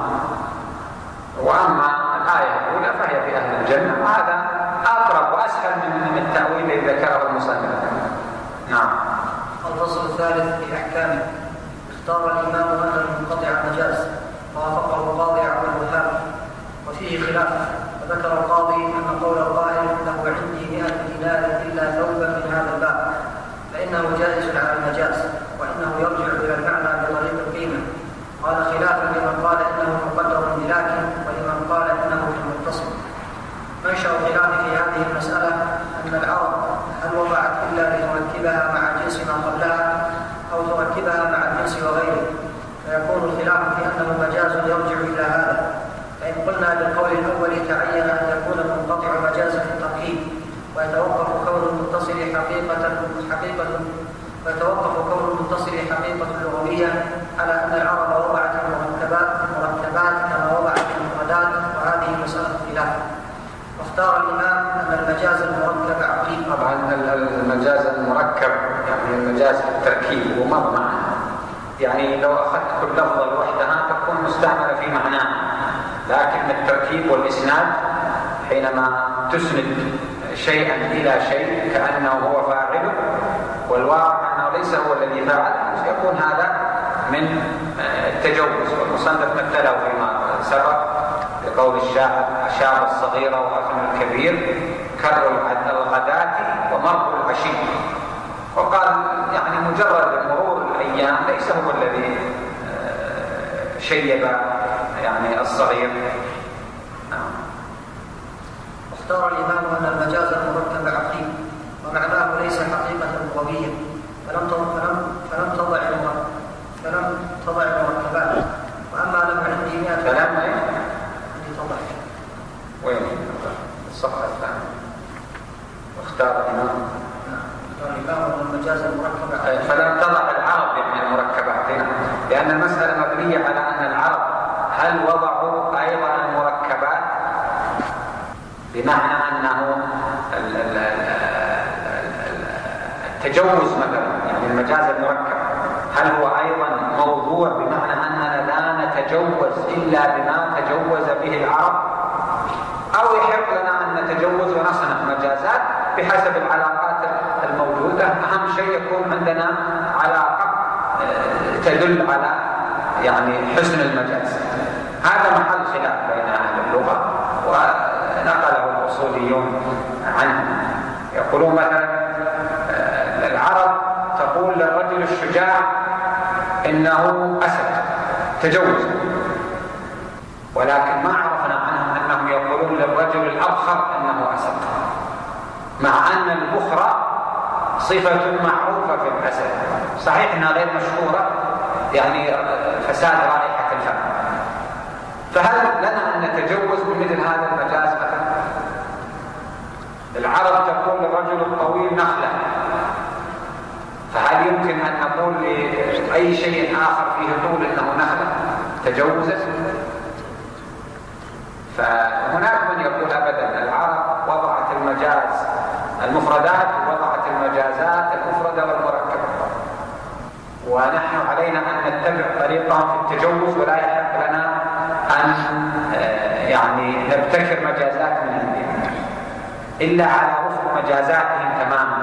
وأما الآية الأولى فهي في أهل الجنة، وهذا أقرب وأسهل من التأويل الذي ذكره المصنف. نعم.
الفصل الثالث في أحكامه. اختار الإمام أن المنقطع مجاز ووافقه القاضي عبد الوهاب وفيه خلاف. وذكر القاضي أن قول القائل له عندي مئة دينار إلا ثوبا من هذا الباب فإنه جائز على المجاز، وإنه يرجع إلى المعنى بطريق القيمة. قال خلافا لمن قال إنه مقدر بلكن، ولمن قال إنه في المتصل. منشأ الخلاف في هذه المسألة أن العرب هل وضعت إلا لتركبها مع جنس ما قبلها أو تركبها مع الجنس وغيره، فيكون الخلاف في أنه مجاز يرجع إلى هذا. فإن قلنا بالقول الأول تعين أن يكون المنقطع مجازا في التركيب، ويتوقف كون المتصل حقيقة حقيقة ويتوقف كون المتصل حقيقة لغوية على أن العرب وضعت المركبات المركبات كما وضعت المفردات، وهذه مسألة خلاف. واختار الإمام أن المجاز المركب عقلي.
طبعا المجاز المركب يعني المجاز في التركيب ومر معنا، يعني لو أخذت كل لفظة لوحدها تكون مستعملة في معناه، لكن التركيب والإسناد حينما تسند شيئا إلى شيء كأنه هو فاعله والواقع أنه ليس هو الذي فعل، يكون هذا من التجوز. والمصنف مثله فيما سبق بقول الشاعر: أشاب الصغير وأثنى الكبير كر الغداة ومر العشي. وقال يعني مجرد مرور الأيام ليس هو الذي شيب يعني الصغير.
اختار الإمام أن المجاز المركب عقلي، ومعناه ليس حقيقة لغوية، فلم فلم فلم تضع فلم تضع المركبات. وأما لم عندي مئة
كلام ايه؟
عندي تضع
وين الصفحة الثانية؟ واختار الإمام
اختار الإمام أن المجاز المركب عقلي
فلم تضع العرب يعني المركبات هنا، لأن المسألة مبنية على أن العرب هل وضعوا أيضا المركبات، بمعنى أنه التجوز مثلا يعني المجاز المركب هل هو أيضا موضوع بمعنى أننا لا نتجوز إلا بما تجوز به العرب، أو يحق لنا أن نتجوز ونصنع مجازات بحسب العلاقات الموجودة. أهم شيء يكون عندنا علاقة تدل على يعني حسن المجاز. هذا محل خلاف بين أهل اللغة ونقله الأصوليون عنه. يقولون مثلا العرب تقول للرجل الشجاع إنه أسد تجوز، ولكن ما عرفنا عنهم أنهم يقولون للرجل الأبخر إنه أسد، مع أن البخرة صفة معروفة في الأسد، صحيح أنها غير مشهورة يعني فساد رائحة الفم. فهل لنا أن نتجوز بمثل هذا المجاز مثلا؟ العرب تقول للرجل الطويل نخلة، فهل يمكن أن نقول لأي شيء آخر فيه طول إنه نخلة تجوزا؟ فهناك من يقول أبدا العرب وضعت المجاز المفردات وضعت المجازات المفردة والمركبة، ونحن علينا أن نتبع طريقهم في التجوز، ولا يحق لنا أن يعني نبتكر مجازات من عندنا إلا على وفق مجازاتهم تماما.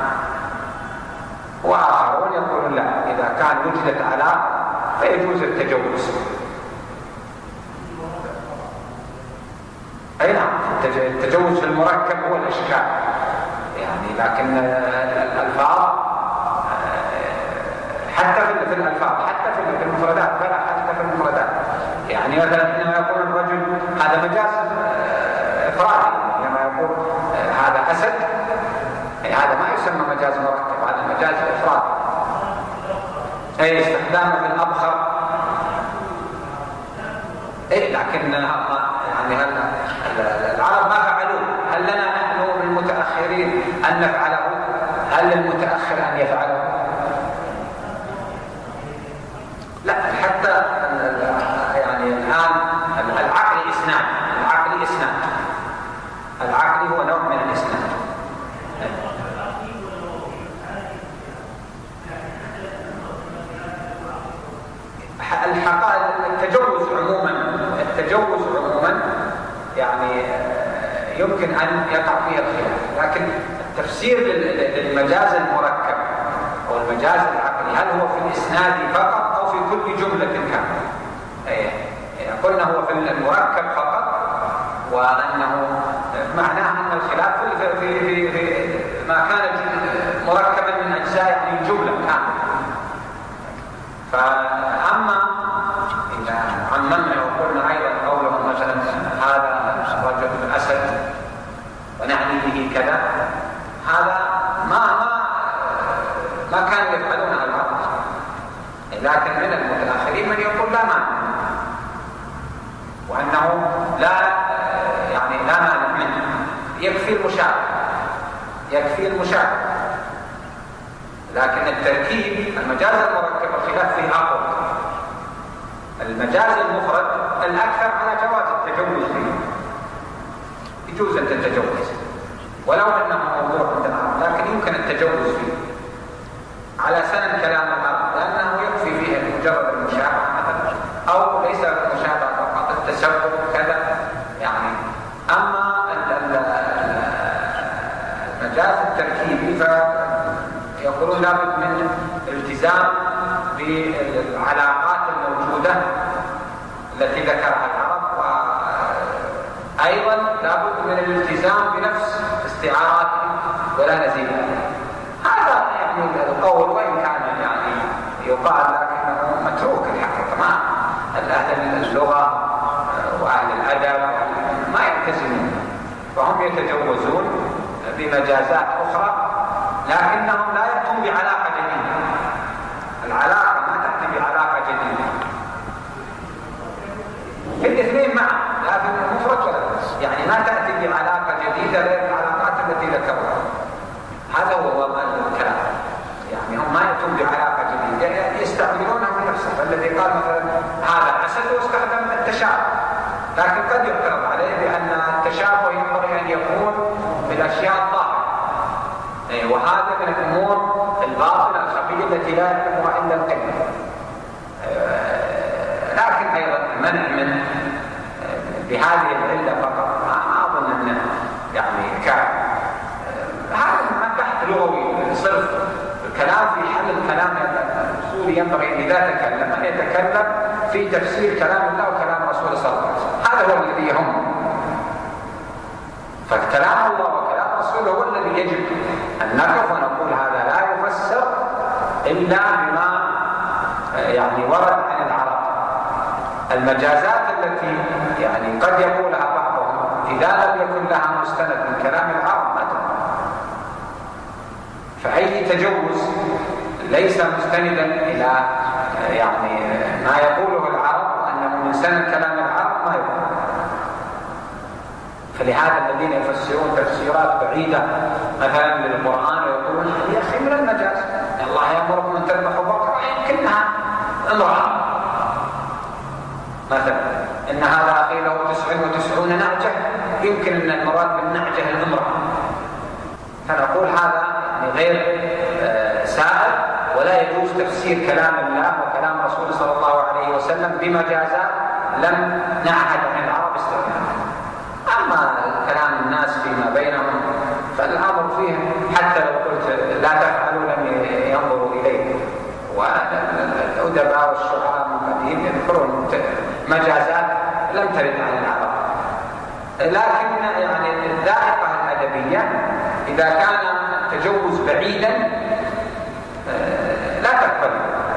وآخرون يقولون لا، إذا كان وجدت علاقة فيجوز التجوز. أي نعم، التجوز في المركب هو الإشكال يعني، لكن الألفاظ حتى في الألفاظ، حتى في المفردات، بل حتى في المفردات. يعني مثلا حينما يقول الرجل هذا مجاز إفرادي، حينما يقول هذا أسد، هذا ما يسمى مجاز مركب، هذا مجاز إفرادي. أي استخدامه في الأبخر. إيه لكن يعني هل العرب ما فعلوه؟ هل لنا نحن المتأخرين أن نفعله؟ هل للمتأخر أن يفعله؟ لا، حتى يعني الآن العقل إسناد، العقل إسناد، العقل هو نوع من الإسناد. الحقائق التجوز عموما، التجوز عموما يعني يمكن أن يقع فيها الخلاف، لكن التفسير للمجاز المركب أو المجاز العقلي هل هو في الإسناد فقط أو في كل جملة كان؟ قلنا هو في المركب فقط، وأنه معناه أن الخلاف في, في, في, في ما كان مركبا من أجزاء يعني الجملة كاملة. فأما إذا عممنا وقلنا أيضا قوله مثلا هذا رجل أسد ونعني به كذا، هذا ما ما ما كانوا يفعلونه العرب، لكن من المتأخرين من يقول لا مانع، وأنه لا يعني لا مانع منه، يكفي المشابه، يكفي المشابه. لكن التركيب المجاز المركب الخلاف فيه أقوى. المجاز المفرد الأكثر على جواز التجوز فيه، يجوز أن تتجوز ولو أنه موضوع عند العرب، لكن يمكن التجوز فيه على سنن كلام العرب، لأنه يكفي فيه مجرد المشابهة مثلا، أو ليس المشابهة فقط، التسبب كذا يعني. أما المجاز التركيبي فيقولون لابد من الالتزام بالعلاقات الموجودة التي ذكرها العرب، وأيضا لابد من الالتزام بنفس استعاراتهم ولا نزيد. هذا يعني القول وإن كان يعني يقال لكنه متروك الحقيقة. ما أهل اللغة وأهل الأدب ما يلتزمون، فهم يتجوزون بمجازات أخرى، لكنهم لا يأتون بعلاقة جديدة. العلاقة ما تأتي بعلاقة جديدة في الاثنين معا، لا في المفرد ولا يعني ما تأتي بعلاقة جديدة غير العلاقات التي ذكرها. هذا هو الكلام، يعني هم ما يأتون بعلاقة جديدة، يستعملونها من نفسه. فالذي قال مثلا هذا أسد واستخدم التشابه، لكن قد يعترض عليه بأن التشابه ينبغي أن يكون بالأشياء الظاهرة، وهذا من الأمور الباطنة الخفية التي لا يعلمها إلا القلب. لكن أيضا المنع من بهذه العلة فقط ما أظن أنه يعني كافي. هذا من بحث لغوي صرف. الكلام في حل الكلام الأصولي ينبغي إذا تكلم أن يتكلم في تفسير كلام الله وكلام رسوله صلى الله عليه وسلم، هذا هو الذي يهم. فكلام الله وكلام رسوله هو الذي يجب أن نقف ونقول هذا لا يفسر إلا بما يعني ورد عن العرب. المجازات التي يعني قد يقولها بعضهم إذا لم يكن لها مستند من كلام العرب مثلا، فأي تجوز ليس مستندا إلى يعني ما يقوله العرب وأنه من سند كلام العرب ما يقول. فلهذا الذين يفسرون تفسيرات بعيدة مثلا للقرآن ويقولون يا أخي من المجاز، الله يأمركم أن تذبحوا بقرة يمكنها امرأة مثلا، إن هذا أخي له تسع وتسعون نعجة، يمكن أن المراد بالنعجة الامرأة. فنقول هذا يعني غير سائل، ولا يجوز تفسير كلام الله وكلام رسوله صلى الله عليه وسلم بمجازات لم نعهد عن العرب استخدامها. أما كلام الناس فيما بينهم فالأمر فيه حتى لو قلت لا تفعلوا لم ينظروا إليه. والأدباء والشعراء من قديم يذكرون مجازات لم ترد عن العرب، لكن يعني الذائقة الأدبية إذا كان تجوز بعيدا لا تقبل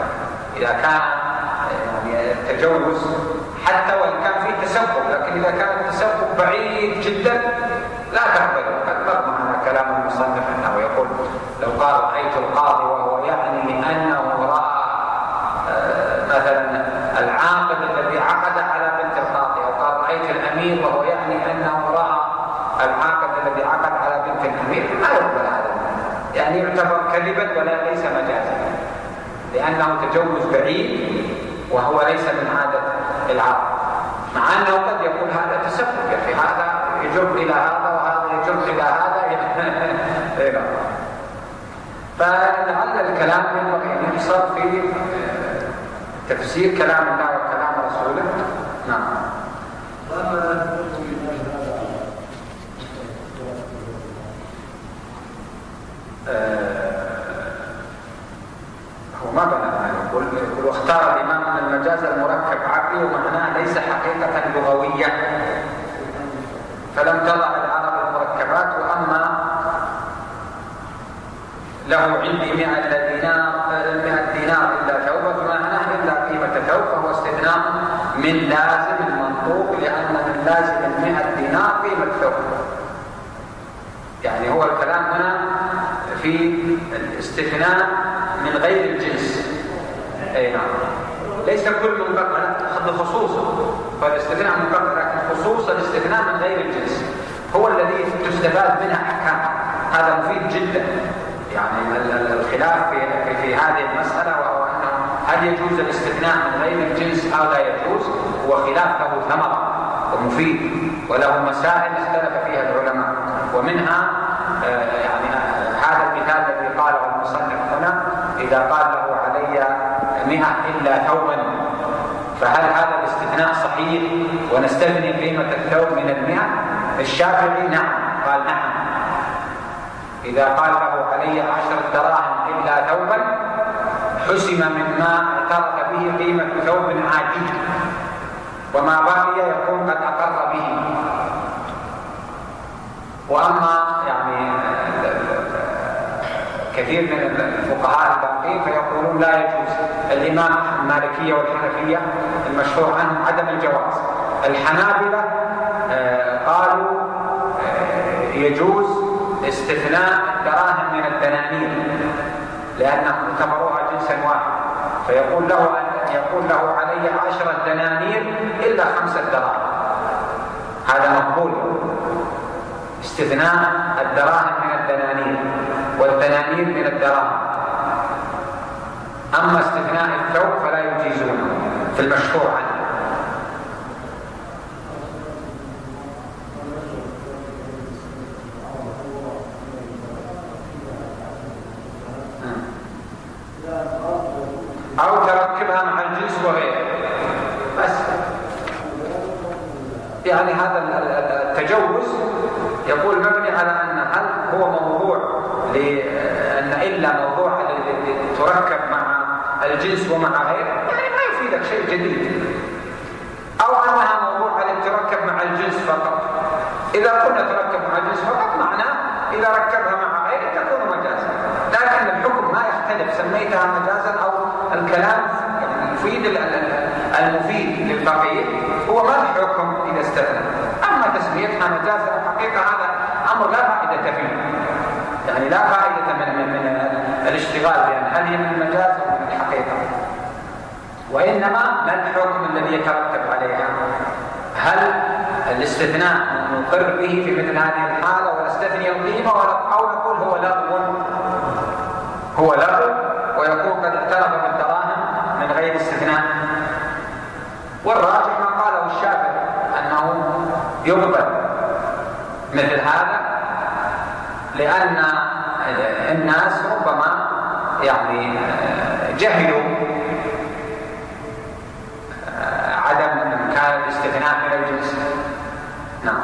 إذا كان يعني التجوز حتى وإن كان فيه تسبب، لكن إذا كان التسبب بعيد جدا لا تقبله. أكبر معنى كلام المصنف أنه يقول لو قال رأيت القاضي وهو يعني أنه رأى مثلا العاقد الذي عقد على بنت القاضي، أو قال رأيت الأمير وهو يعني أنه رأى العاقد الذي عقد على بنت الأمير، لا يقبل هذا، يعني يعتبر كذبا ولا ليس مجازا، لأنه تجوز بعيد وهو ليس من عادة العرب، مع أنه قد يكون هذا تسبب، يعني هذا يجر إلى هذا وهذا يجر إلى هذا فلعل الكلام ينبغي أن يحصل في تفسير كلام الله وكلام رسوله. نعم. هو ما بنى يقول يقول واختار الإمام أن المجاز المركب عقلي ومعناه ليس حقيقة لغوية، فلم تضع العرب المركبات، وأما له عندي مئة دينار مئة دينار إلا ثوبة، فمعناه إلا قيمة ثوب، فهو استثناء من لازم المنطوق، لأن من لازم المئة دينار قيمة ثوب. يعني هو الكلام هنا في الاستثناء من غير الجنس. أي نعم، ليس كل منقطع بخصوصه، فالاستثناء منقطع، لكن خصوص الاستثناء من غير الجنس هو الذي تستفاد منه أحكام. هذا مفيد جدا. يعني الخلاف في, في, في هذه المسألة، وهو أنه هل يجوز الاستثناء من غير الجنس أو لا يجوز، هو خلاف له ثمرة ومفيد، وله مسائل اختلف فيها العلماء، ومنها يعني هذا المثال الذي قاله المصنف هنا، إذا قال له علي مئة إلا ثوبا، فهل هذا الاستثناء صحيح ونستثني قيمة الثوب من المئة؟ الشافعي نعم، قال نعم. إذا قال له علي عشر دراهم إلا ثوبا، حسم مما اعترف به قيمة ثوب عادي، وما بقي يكون قد أقر به. وأما يعني كثير من الفقهاء الباقين فيقولون لا يجوز. الإمام المالكية والحنفية المشهور عنهم عدم الجواز. الحنابلة قالوا يجوز استثناء الدراهم من الدنانير، لأنهم اعتبروها جنسا واحد، فيقول له يقول له علي عشرة دنانير إلا خمسة دراهم، هذا مقبول. استثناء الدراهم من الدنانير والدنانير من الدراهم. أما استثناء الثوب فلا يجيزونه في المشهور عنه. أو تركبها مع الجنس وغيره بس. يعني هذا التجوز يقول مبني على أن هل هو موضوع لأن إلا موضوع تركب مع الجنس ومع غيره، يعني ما يفيدك شيء جديد، أو أنها موضوع تركب مع الجنس فقط. إذا قلنا تركب مع الجنس فقط معناه إذا ركبها مع غيره تكون مجازا، لكن الحكم ما يختلف، سميتها مجازا أو الكلام يعني يفيد المفيد للفقيه هو ما الحكم إذا استثنى. أما تسميتها مجازا الحقيقة هذا أمر لا فائدة فيه، يعني لا فائدة من, من, من الاشتغال بأن هل هي من المجاز أو من الحقيقة، وإنما ما الحكم الذي يترتب عليها. هل الاستثناء نقر به في مثل هذه الحالة ونستثني القيمة، أو نقول هو لغو هو لغو ويكون قد اعترف بالدراهم من غير استثناء. والراجح ما قاله الشافعي أنه يقبل مثل هذا، لأن الناس ربما يعني جهلوا عدم إمكان الاستثناء من الجنس. نعم.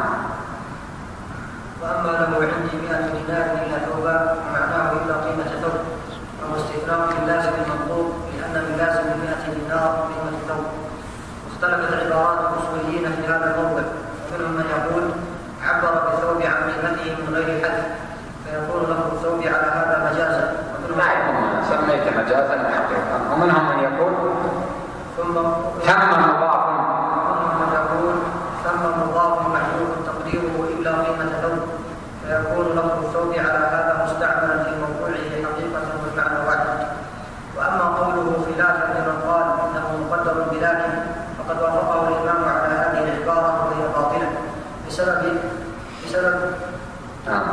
وأما لو عندي مئة دينار إلا ثوبا معناه إلا قيمة ثوب، فهو استثناء من لازم المطلوب، لأن من لازم مئة دينار قيمة ثوب. واختلفت عبارات الأصوليين في هذا الموضع، ومنهم من يقول عبر بالثوب عن قيمته من غير حد، فيقول له الثوب على هذا مجازا.
ما يكون سميت مجازا وحقيقة. ومنهم من يقول
ثم
ثم مضاف،
من يقول ثم مضاف محذوف تقديره إلا قيمة ثوب، فيكون لفظ الثوب على هذا مستعملا في موضوعه حقيقة والمعنى واحد. وأما قوله خلافا لمن قال إنه مقدر بلكن فقد وافقه الإمام على هذه العبارة وهي باطلة بسبب بسبب
نعم.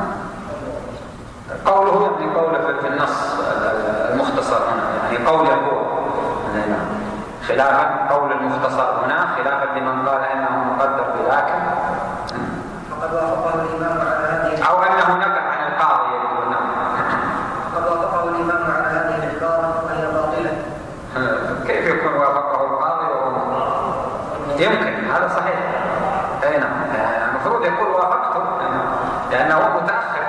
قوله يعني قوله في النص المختصر هنا، يعني قوله هو خلافا قول المختصر هنا خلافا لمن قال انه مقدر بلكن
فقد وافقه الامام على هذه
او انه نقل عن القاضي يقول نعم.
فقد وافقه الامام على هذه العباره وهي باطله.
كيف يكون وافقه القاضي وهو يمكن هذا صحيح؟ اي نعم، المفروض يقول وافقته لانه متاخر.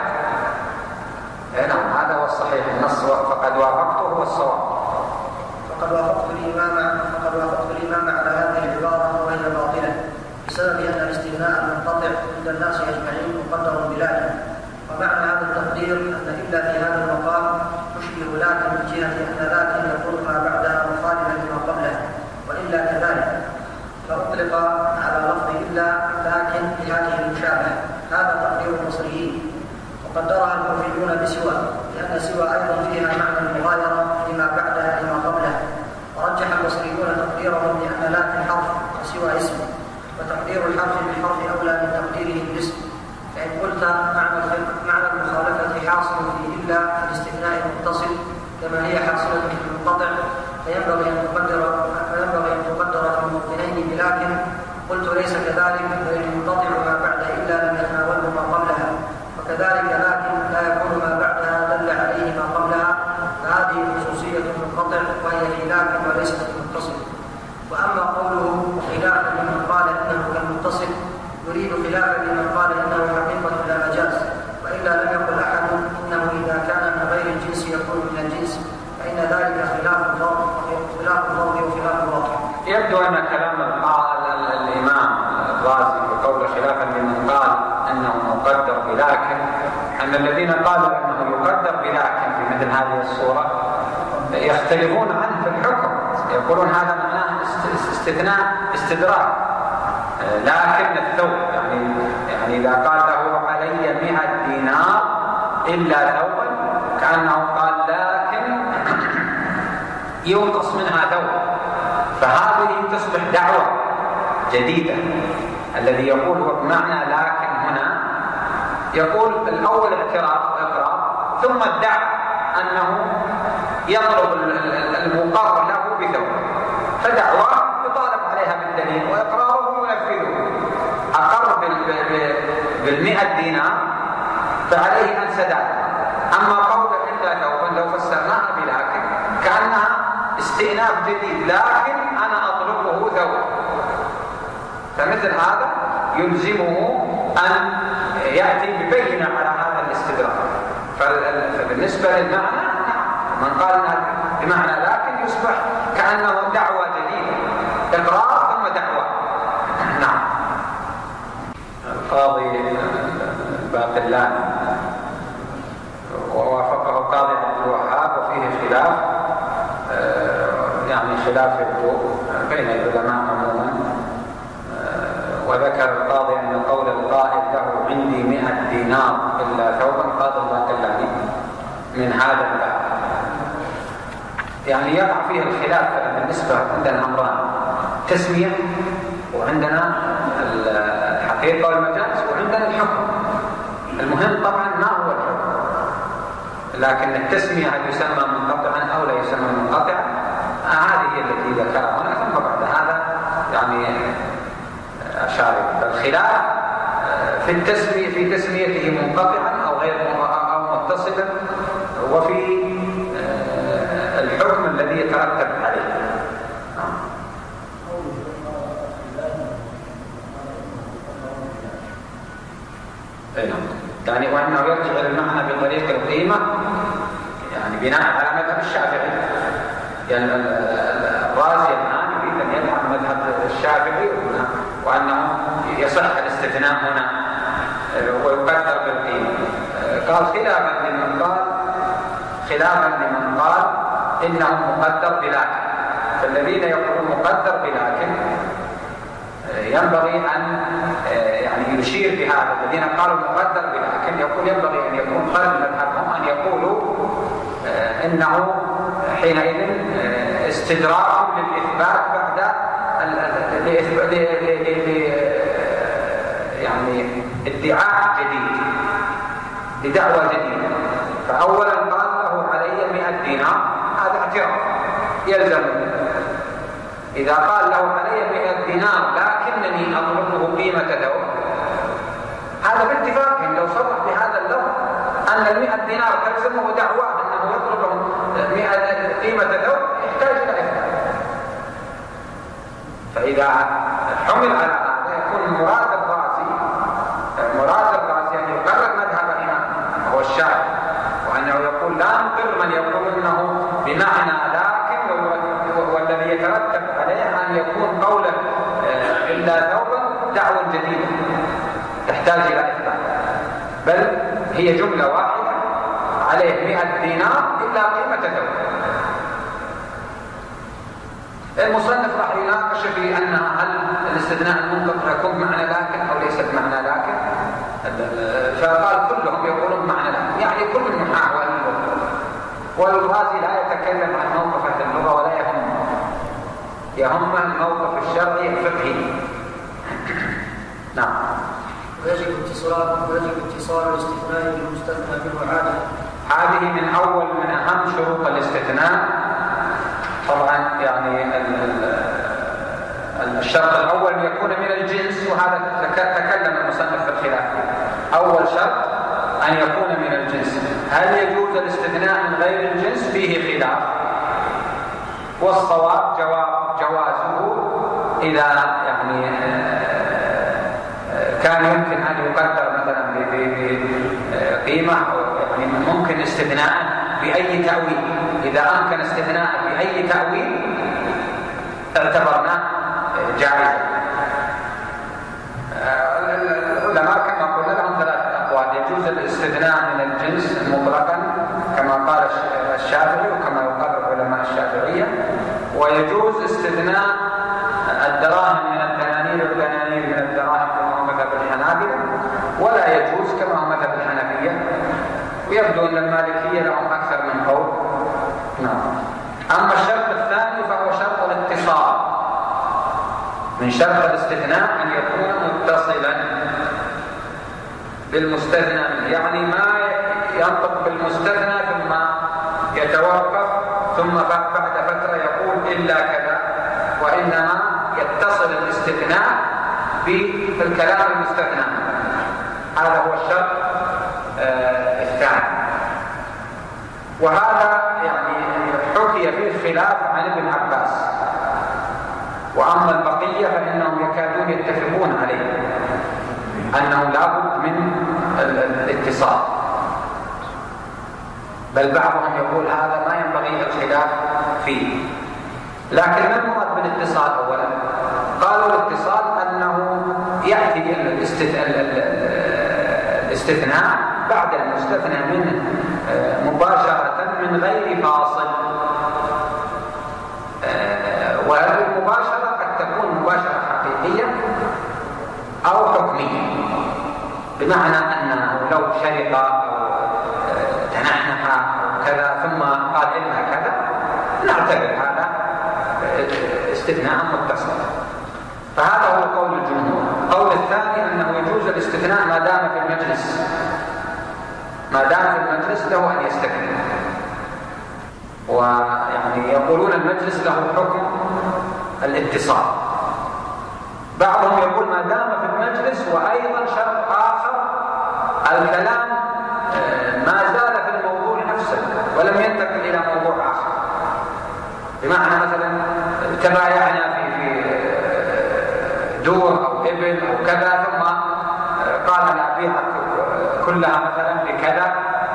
اي نعم، هذا هو الصحيح، النص فقد وافقته هو الصواب.
فقد وافقت الامام فقد وافقت الامام على هذه العباره وهي باطله بسبب ان الاستثناء المنقطع عند الناس اجمعين مقدر بلكن، ومعنى هذا التقدير ان الا في هذا المقام تشبه لكن من جهه ان لكن يكون ما بعدها مخالفا لما قبلها، والا كذلك فاطلق على لفظ الا لكن بهذه المشابهه. هذا تقدير المصريين، وقدرها الكوفيون بسوى، لأن سوى أيضا فيها معنى المغايرة لما بعدها لما قبلها. ورجح البصريون تقديرهم لأن لكن حرف وسوى اسم، وتقدير الحرف بالحرف أولى من تقديره بالاسم. فإن قلت معنى معنى المخالفة حاصل في إلا الاستثناء المتصل كما هي حاصلة في المنقطع، فينبغي أن تقدر فينبغي أن تقدر في الموطنين بلكن. قلت ليس كذلك، بل المنقطع ما بعد إلا لم يتناوله ما قبلها، وكذلك لكن لا يكون ما بعدها دل عليه ما قبلها، فهذه خصوصية المنقطع وهي خلاف وليست المتصل. وأما قوله خلافا لمن قال إنه كالمتصل يريد خلافا لمن قال إنه حقيقة لا مجاز، وإلا لم يقل أحد إنه إذا كان من غير الجنس يكون من الجنس، فإن ذلك خلاف الضرب خلاف الضرب وخلاف الواقع.
يبدو أن كلام الإمام الرازي بقول خلافا لمن قال انه مقدر بلكن ان الذين قالوا انه يقدر بلكن في مثل هذه الصوره يختلفون عنه في الحكم، يقولون هذا معناه استثناء استدراك. لكن الثوب يعني يعني اذا قال له علي مئة دينار الا ثوبا كانه قال لكن ينقص منها ثوب، فهذه تصبح دعوه جديده. الذي يقول بمعنى لكن هنا يقول الأول اعتراف وإقرار، ثم ادعى أنه يطلب المقر له بثوب، فدعواه يطالب عليها بالدليل وإقراره ينفذه. أقر بالمئة دينار فعليه أن سدادها. أما قول إلا ثوبا لو فسرناها بلكن كأنها استئناف جديد، لكن أنا أطلبه ثوب، فمثل هذا يلزمه أن يأتي ببينة على هذا الاستدراك. فبالنسبة للمعنى من قال بمعنى لكن يصبح كأنه دعوة جديدة، إقرار ثم دعوة. نعم. القاضي الباقلاني ووافقه القاضي عبد الوهاب، وفيه خلاف يعني خلاف بين العلماء عموما. وذكر القاضي أن قول القائل له عندي مئة دينار إلا ثوبا قاضي الباقلاني من هذا الباب، يعني يقع فيه الخلاف بالنسبة عندنا أمران: تسمية، وعندنا الحقيقة والمجاز، وعندنا الحكم. المهم طبعا ما هو الحكم، لكن التسمية هل يسمى منقطعا أو لا يسمى منقطعا، هذه هي التي ذكرها هنا. ثم بعد هذا يعني أشار الخلاف في التسمية في تسميته منقطعا أو غير أو متصلا، وفي الحكم الذي يترتب عليه. يعني وأنه يرجع للمعنى بطريق القيمة، يعني بناء على مذهب الشافعي. يعني الرازي الآن يريد أن يدعم مذهب الشافعي وأنه يصح الاستثناء هنا ويقدر بالقيمة. قال خلافا لمن قال خلافا لمن قال إنه مقدر بلكن. فالذين يقولون مقدر بلكن ينبغي أن يعني يشير بهذا. الذين قالوا مقدر بلكن يقول ينبغي أن يكون قرن مذهبهم أن يقولوا إنه حينئذ استدراك للإثبات بعد يعني ادعاء جديد لدعوة جديدة. فأولا قال له علي مئة دينار، هذا اعتراف يلزم. إذا قال له علي مئة دينار لكنني أطلبه قيمة ثوب، هذا باتفاقهم لو صرح بهذا اللفظ أن المئة دينار تلزمه دعواه أنه يطلب مئة قيمة ثوب يحتاج إلى إثبات. فإذا حمل على هذا يكون مراد الرازي مراد الرازي أن يقرر مذهب الإمام وهو الشافعي، وأنه يقول لا نقر من يقول إنه بمعنى لكن، والذي يترتب عليه أن يكون قوله إلا ثوبا دعوة جديدة تحتاج إلى إثبات، بل هي جملة واحدة عليه مئة دينار إلا قيمة ثوب. المصنف راح يناقش في أن هل الاستثناء المنقطع يكون معنى لكن أو ليس بمعنى لكن، فقال كلهم يقولون معنى لكن، يعني كل محاول. والرازي لا يتكلم عن موقف اللغة ولا يهم يهم الموقف الشرعي الفقهي. نعم.
ويجب اتصال ويجب اتصال الاستثناء بالمستثنى منه عادة.
هذه من أول من أهم شروط الاستثناء. طبعا يعني الشرط الأول يكون من الجنس، وهذا تكلم المصنف في الخلاف. أول شرط أن يكون من الجنس. هل يجوز الاستثناء من غير الجنس؟ فيه خلاف، والصواب جواب جوازه إذا يعني كان يمكن أن يقدر مثلا بقيمة، يعني ممكن استثناء بأي تأويل. إذا أمكن استثناء بأي تأويل اعتبرناه جائزا. العلماء كما قلنا لهم ثلاثة أقوال: يجوز الاستثناء من الجنس مطلقا كما قال الشافعي وكما يقرر علماء الشافعية، ويجوز استثناء الدراهم من الدنانير والدنانير من الدراهم كما هو مذهب الحنابلة، ولا يجوز كما هو مذهب الحنفية، ويبدو أن المالكية لهم أكثر من قول. نعم. أما الشرط الثاني فهو شرط الاتصال. من شرط الاستثناء أن يكون متصلا بالمستثنى منه، يعني ما ينطق بالمستثنى ثم يتوقف ثم بعد فترة يقول إلا كذا، وإنما يتصل الاستثناء بالكلام المستثنى. هذا هو الشرط آه الثاني. وهذا يعني حكي فيه الخلاف عن ابن عباس، وأما البقية فإنهم يكادون يتفقون عليه أنه لا بد من الاتصال، بل بعضهم يقول هذا ما ينبغي الخلاف فيه. لكن ما المراد بالاتصال؟ أولا قالوا الاتصال أنه يأتي الاستثناء بعد المستثنى منه مباشرة من غير فاصل، وهذه المباشرة قد تكون مباشرة حقيقية أو حكمية، بمعنى أنه لو شرق أو تنحنح أو كذا ثم قال إنها كذا نعتبر هذا استثناء متصل. فهذا هو قول الجمهور. قول الثاني أنه يجوز الاستثناء ما دام في المجلس، ما دام في المجلس له أن يستثنى. ويعني يقولون المجلس له حكم الاتصال. بعضهم يقول ما دام في المجلس، وأيضا شرط آخر الكلام ما زال في الموضوع نفسه ولم ينتقل إلى موضوع آخر، بمعنى مثلا تبايعنا في في دور أو إبل أو كذا، ثم قال أنا أبيعك كلها مثلا بكذا،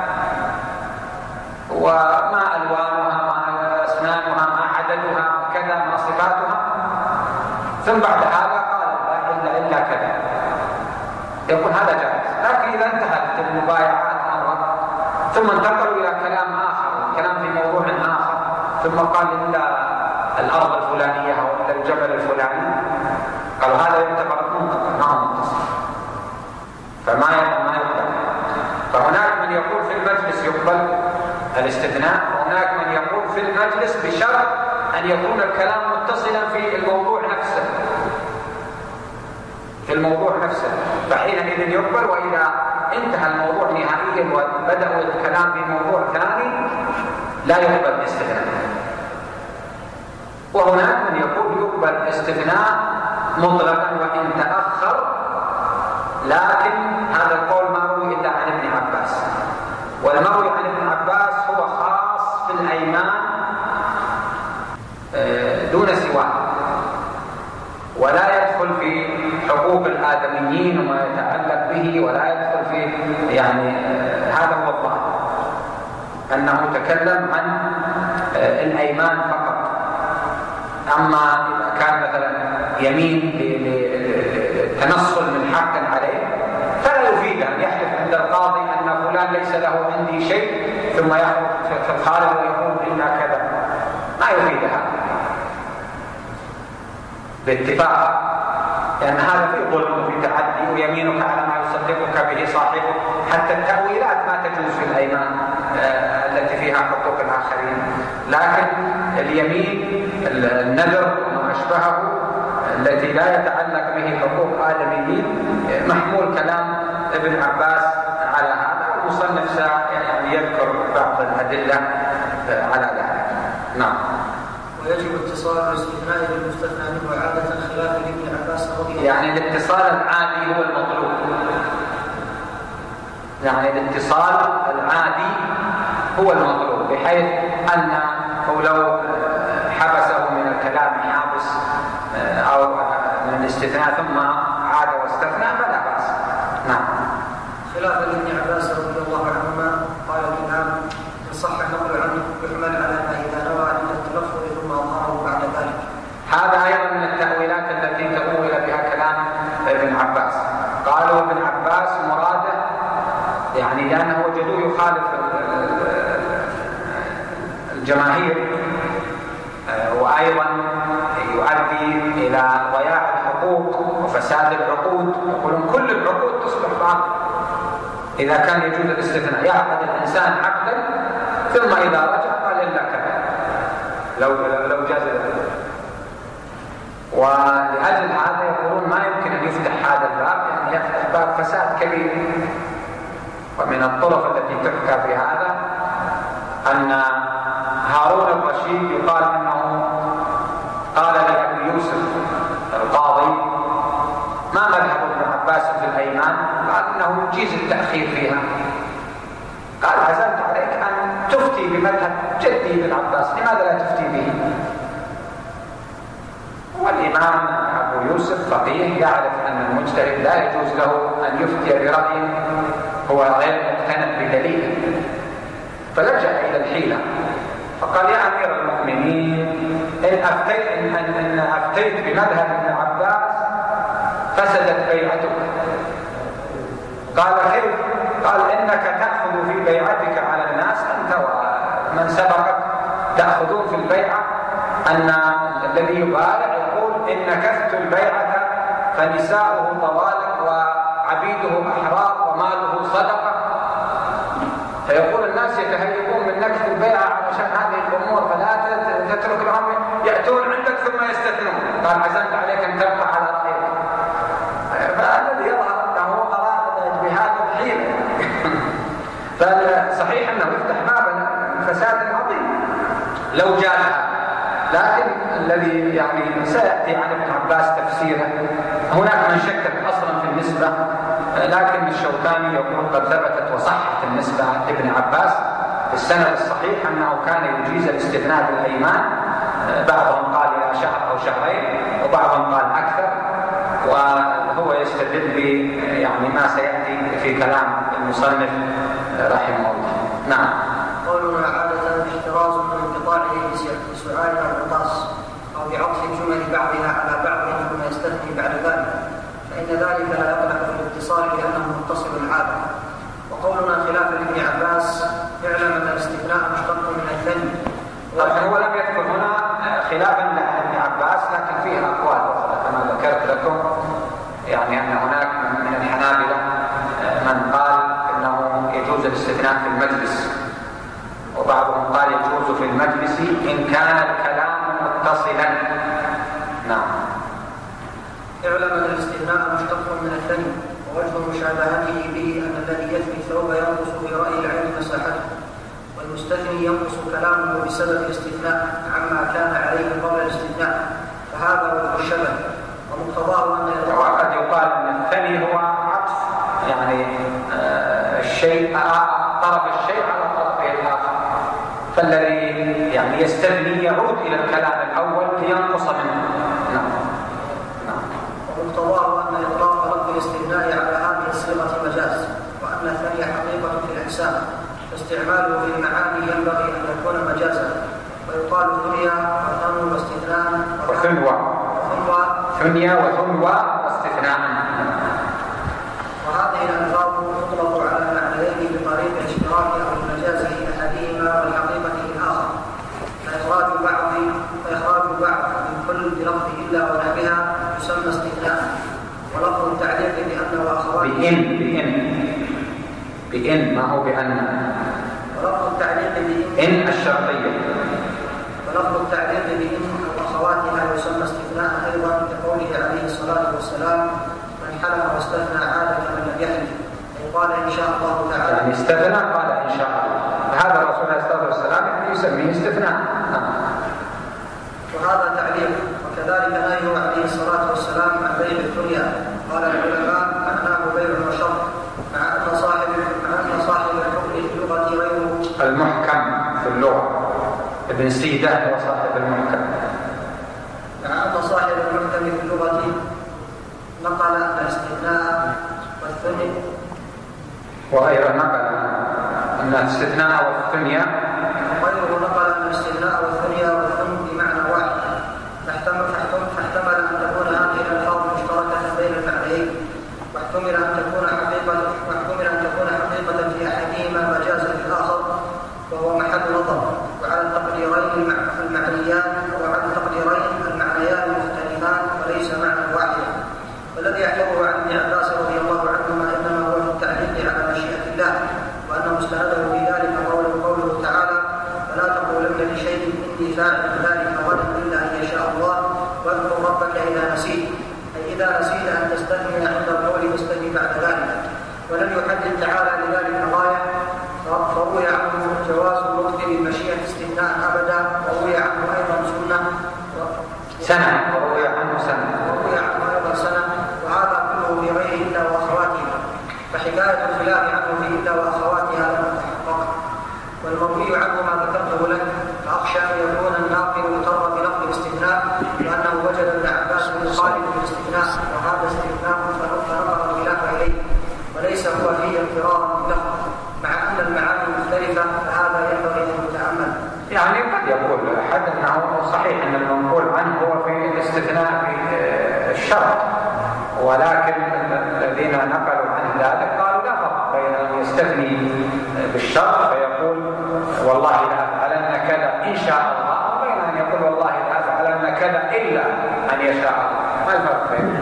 وما ألوانها ما أسنانها ما عددها كذا ما صفاتها، ثم بعد هذا قال إلا إلا كذا، يقول هذا جائز. لكن إذا انتهت المبايعات مرة ثم انتقلوا إلى كلام آخر، كلام في موضوع آخر، ثم قال إلا الأرض الفلانية أو إلا الجبل الفلاني، قالوا هذا يعتبر منقطع ما هو متصل، فما ما يقبل. فهناك من يقول في المجلس يقبل الاستثناء، وهناك من يقول في المجلس بشرط أن يكون الكلام متصلا في الموضوع نفسه في الموضوع نفسه فحينئذ يقبل. وإذا انتهى الموضوع نهائيا وبدأوا الكلام في موضوع ثاني لا يقبل الاستثناء. وهناك من يقول يقبل الاستثناء مطلقا وإن تأخر، لكن هذا القول ما روي إلا عن ابن عباس، والمروي عن ابن عباس هو خاص في الأيمان دون سواه، ولا يدخل في حقوق الآدميين وما يتعلق به، ولا يدخل في يعني هذا هو الظاهر أنه تكلم عن الأيمان فقط. أما إذا كان مثلا يمين للتنصل من حق عليه فلا يفيد أن يحلف عند القاضي أن فلان ليس له عندي شيء ثم يحلف في الخارج ويقول إلا كذا، ما يفيد هذا باتفاق، لأن هذا فيه ظلم وفي تعدي، ويمينك على ما يصدقك به صاحبه. حتى التأويلات ما تجوز في الأيمان التي فيها حقوق الآخرين، لكن اليمين النذر وما أشبهه التي لا يتعلق به حقوق آدميين محمول كلام ابن عباس على هذا، والمصنف يعني يذكر بعض الأدلة على ذلك. نعم.
ويجب اتصال الاستثناء بالمستثنى منه عادة خلاف لابن عباس رضي الله عنه.
يعني الاتصال العادي هو المطلوب، يعني الاتصال العادي هو المطلوب، بحيث أنه لو حبسه من الكلام حابس أو من الاستثناء ثم عاد واستثنى فلا بأس. نعم.
خلاف لابن عباس رضي الله عنهما قال الإمام إن صح النقل عنه يحمل على ما إذا نوى عند التلفظ ثم أظهره بعد ذلك.
هذا أيضا من التأويلات التي تأول بها كلام ابن عباس. قالوا ابن عباس مراده يعني لأنه وجدوه يخالف الجماهير، وأيضا يؤدي إلى ضياع الحقوق وفساد العقود. يقولون كل العقود تصبح باطلة إذا كان يجوز الاستثناء، يعقد الإنسان عقدا ثم إذا رجع قال إلا كذا لو لو جاز ذلك. ولأجل هذا يقولون ما يمكن أن يفتح هذا الباب، يعني يفتح باب فساد كبير. ومن الطرق التي تحكى في هذا أن هارون الرشيد يقال أنه قال لأبي يوسف القاضي ما مذهب ابن عباس في الأيمان؟ قال إنه يجيز التأخير فيها. قال عزمت عليك أن تفتي بمذهب جدي ابن عباس، لماذا لا تفتي به؟ والإمام أبو يوسف فقيه يعرف أن المجتهد لا يجوز له أن يفتي برأي هو غير مقتنع بدليل، فلجأ إلى الحيلة فقال يا أمير المؤمنين إن أفتيت, إن إن أفتيت بمذهب ابن عباس فسدت بيعتك. قال كيف؟ قال إنك تأخذ في بيعتك على الناس أنت ومن سبقك تأخذون في البيعة أن الذي يبايع يقول إن نكثت البيعة فنساؤه طوالق وعبيده أحرار وماله صدقة، فيقول الناس يتهيئون من نكث البيعة علشان هذه الأمور فلا تترك لهم يأتون عندك ثم يستثنون. قال عزمت عليك أن تبقى على رأيك. فالذي يظهر أنه أراد بهذا الحيلة فصحيح أنه يفتح بابا فساد عظيم لو جاء، لكن الذي يعني سيأتي عن ابن عباس تفسيره. هناك من شكك أصلا في النسبة، لكن الشوكاني يقول قد ثبتت وصحت النسبة لابن عباس في السند الصحيح أنه كان يجيز الاستثناء بالأيمان، بعضهم قال إلى شهر أو شهرين وبعضهم قال أكثر، وهو يستدل ب يعني ما سيأتي في كلام المصنف رحمه الله. نعم.
قولنا عادة احتراز من انقطاعه بسؤال أو عطاس أو بعطف الجمل بعضها على بعض ثم يستثني بعد ذلك، فإن ذلك لا يقلق في الاتصال لأنه متصل العادة. وقولنا خلاف ابن عباس اعلم أن الاستثناء مشتق من الذم.
هو لم يعني أن هناك من الحنابلة من قال إنه يجوز الاستثناء في المجلس، وبعضهم قال يجوز في المجلس إن كان الكلام متصلا. نعم.
اعلم أن الاستثناء مشتق من الثني، ووجه مشابهته به أن الذي يثني الثوب ينقص في رأي العلم مساحته، والمستثني ينقص كلامه بسبب الاستثناء عما كان عليه قبل الاستثناء، فهذا وجه الشبه، ومقتضاه أن
وقد يقال أن الثني هو عطف يعني آه الشيء طرف الشيء على طرفه الآخر، فالذي يعني يستثني يعود إلى الكلام الأول لينقص منه. نعم. نعم.
ومقتضاه أن إطلاق لفظ الاستثناء على هذه الصيغة مجاز، وأن الثني حقيقة في الأجسام، فاستعماله في المعاني ينبغي أن يكون مجازا، ويقال ثنيا وثنو واستثناء
وثنوى ثنيا وثنوى واستثناء.
وهذه الألفاظ تطلق على المعنيين بطريق الاشتراك أو المجاز في أحدهما والحقيقة في الآخر، فإخراج بعض فإخراج بعض من كل بلفظ إلا ونحوها يسمى استثناء. ولفظ التعليق بأن وأخوات
بإن بإن بإن ما هو بأن.
ولفظ التعليق بإن
إن الشرطية.
ولفظ التعليق بإن وأخواتها يسمى استثناء أيضا، كقوله عليه الصلاة والسلام: من حلم واستثنى عاد كمن لم يحلم، وقال إن شاء الله تعالى.
يعني استثنى قال إن شاء الله، هذا الرسول عليه الصلاة والسلام يسميه استثناء.
وهذا تعليق. وكذلك نهيه عليه الصلاة والسلام عن بيع الدنيا، قال العلماء معناه بيع وشر، مع أن صاحب مع أن صاحب الحكم في اللغة غيره
المحكم في اللغة. ابن سيدة هو صاحب المحكم.
مع أن صاحب المحكم في اللغة نقل الاستثناء والثني،
وغيره نقل أن الاستثناء والثنيا
وغيره نقل أن الاستثناء والثنيا والثني بمعنى واحد، فاحتمل فاحتمل أن تكون هذه الألفاظ مشتركة بين المعنيين، واحتمل أن تكون حقيقة واحتمل أن تكون حقيقة في أحدهما مجازا في الآخر، وهو محل نظر. وعلى التقديرين المعنيان وعلى التقديرين المعنيان مختلفان وليس معنى واحدا. والذي يحفظه عن ابن عباس رضي الله عنهما إنما هو في التعليق على مشيئة الله، وأن مستنده في ذلك قوله قوله تعالى: فلا تقولن لشيء إني فاعل ذلك غدا إلا أن يشاء الله، واذكر ربك إذا نسيت، أي إذا نسيت أن تستثني عند القول فاستثني بعد ذلك. ولم يحدد تعالى لذلك غاية، فروي عنه جواز النطق بالمشيئة استثناء أبدا، وروي عنه أيضا سنة
سنة وروي عنه سنة
وروي عنه أيضا سنة، وهذا كله في غير إلا وأخواتها، فحكاية الخلاف عنه في إلا وأخواتها لم تتحقق. والمروي عنه ما ذكرته لك، فأخشى أن يكون الناقل مضطر بلفظ الاستثناء، لأنه وجد ابن عباس مخالف بالاستثناء، وهذا استثناء فنظر الخلاف إليه، وليس هو فيه اضطرار باللفظ، مع أن المعاني مختلفة، فهذا ينبغي أن يتأمل.
يعني قد يقول أحد أنه صحيح أن المنقول عنه هو في الاستثناء في الشرط، ولكن الذين نقلوا عن ذلك قالوا لا فرق بين أن يستثني بالشرط فيقول والله لا أفعلن كذا إن شاء الله، وبين أن يقول والله لا أفعلن كذا إلا أن يشاء الله. ما الفرق بين؟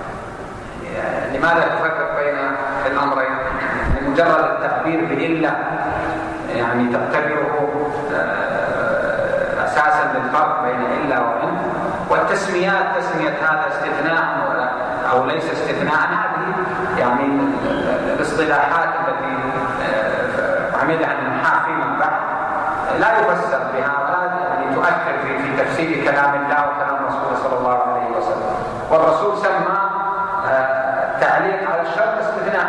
لماذا تفرق بين الأمرين؟ مجرد التعبير بإلا يعني تعتبره أساسا للفرق بين إلا وإن، والتسميات تسمية هذا استثناء أو ليس استثناء، هذه يعني الاصطلاحات التي عملها النحاة فيما بعد لا يفسر بها ولا يعني تؤثر في في تفسير كلام الله وكلام رسوله صلى الله عليه وسلم. والرسول سمى التعليق على الشرط استثناء.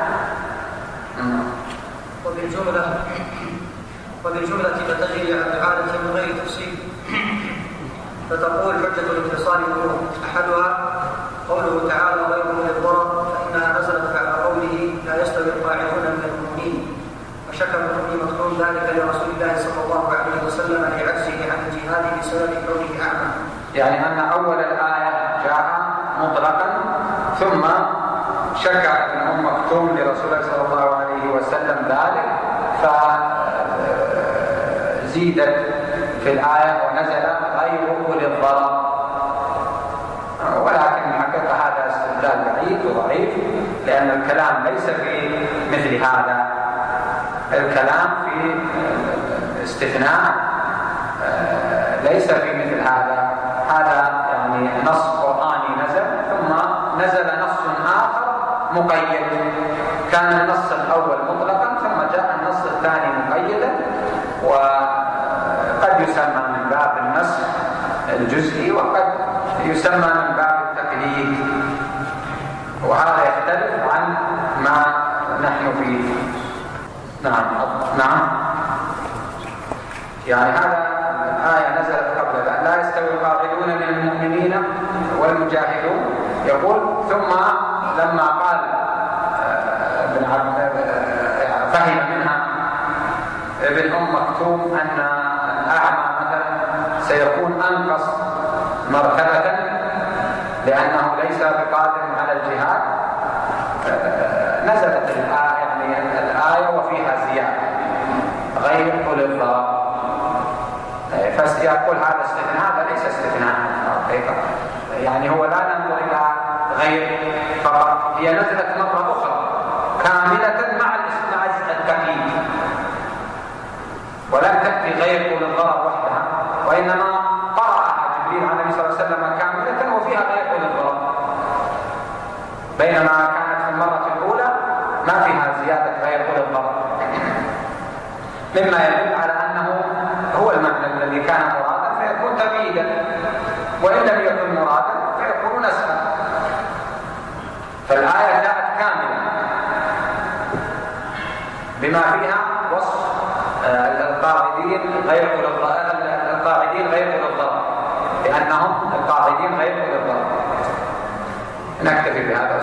وبالجملة وبالجملة فتجري على العادة من غير تفصيل، فتقول حجة الاتصال أمور: أحدها قوله تعالى غير أولي الضرر، فإنها نزلت بعد قوله لا يستوي القاعدون من المؤمنين، وشكر ابن مكتوم ذلك لرسول الله صلى الله عليه وسلم لعجزه عن الجهاد بسبب كونه أعمى.
يعني أن أول الآية جاء مطلقا ثم شكر ابن مكتوم لرسول الله صلى الله عليه وسلم ذلك، فزيدت في الآية ونزل غير أولي الضرر، ولكن الحقيقة هذا استدلال بعيد حديث ضعيف، لأن الكلام ليس في مثل هذا، الكلام في استثناء ليس في مثل هذا. هذا يعني نص قرآني نزل، ثم نزل نص آخر مقيد. كان النص الأول مطلقا، ثم جاء النص الثاني مقيدا، وقد يسمى من باب النسخ الجزئي، وقد يسمى من باب التقليد، وهذا يختلف عن ما نحن فيه. نعم نعم يعني هذا الآية نزلت قبل ذلك: لا يستوي القاعدون من المؤمنين والمجاهدون. يقول ثم لما قال ابن عبد فهم منها ابن أم مكتوم أن الأعمى مثلا سيكون أنقص مرتبة لأنه ليس بقادر على الجهاد، نزلت الآية يعني الآية وفيها زيادة غير أولي الضرر. فيقول هذا استثناء، هذا ليس استثناء حقيقة، يعني هو لا ننظر إلى غير فقط، هي نزلت مرة أخرى كاملة مع مع التقييد، ولم تأتي غير أولي الضرر وحدها، وإنما قرأها جبريل على النبي صلى الله عليه وسلم كاملة وفيها غير أولي الضرر، بينما كانت في المرة الأولى ما فيها زيادة غير أولي الضرر، مما يدل على أنه هو المعنى الذي كان مرادا فيكون تبييدا، وإن لم يكن مرادا فيكون نسخا. فالآية جاءت كاملة بما فيها وصف القاعدين غير أولي الضرر، القاعدين غير أولي الضرر، لأنهم القاعدين غير أولي الضرر. نكتفي بهذا.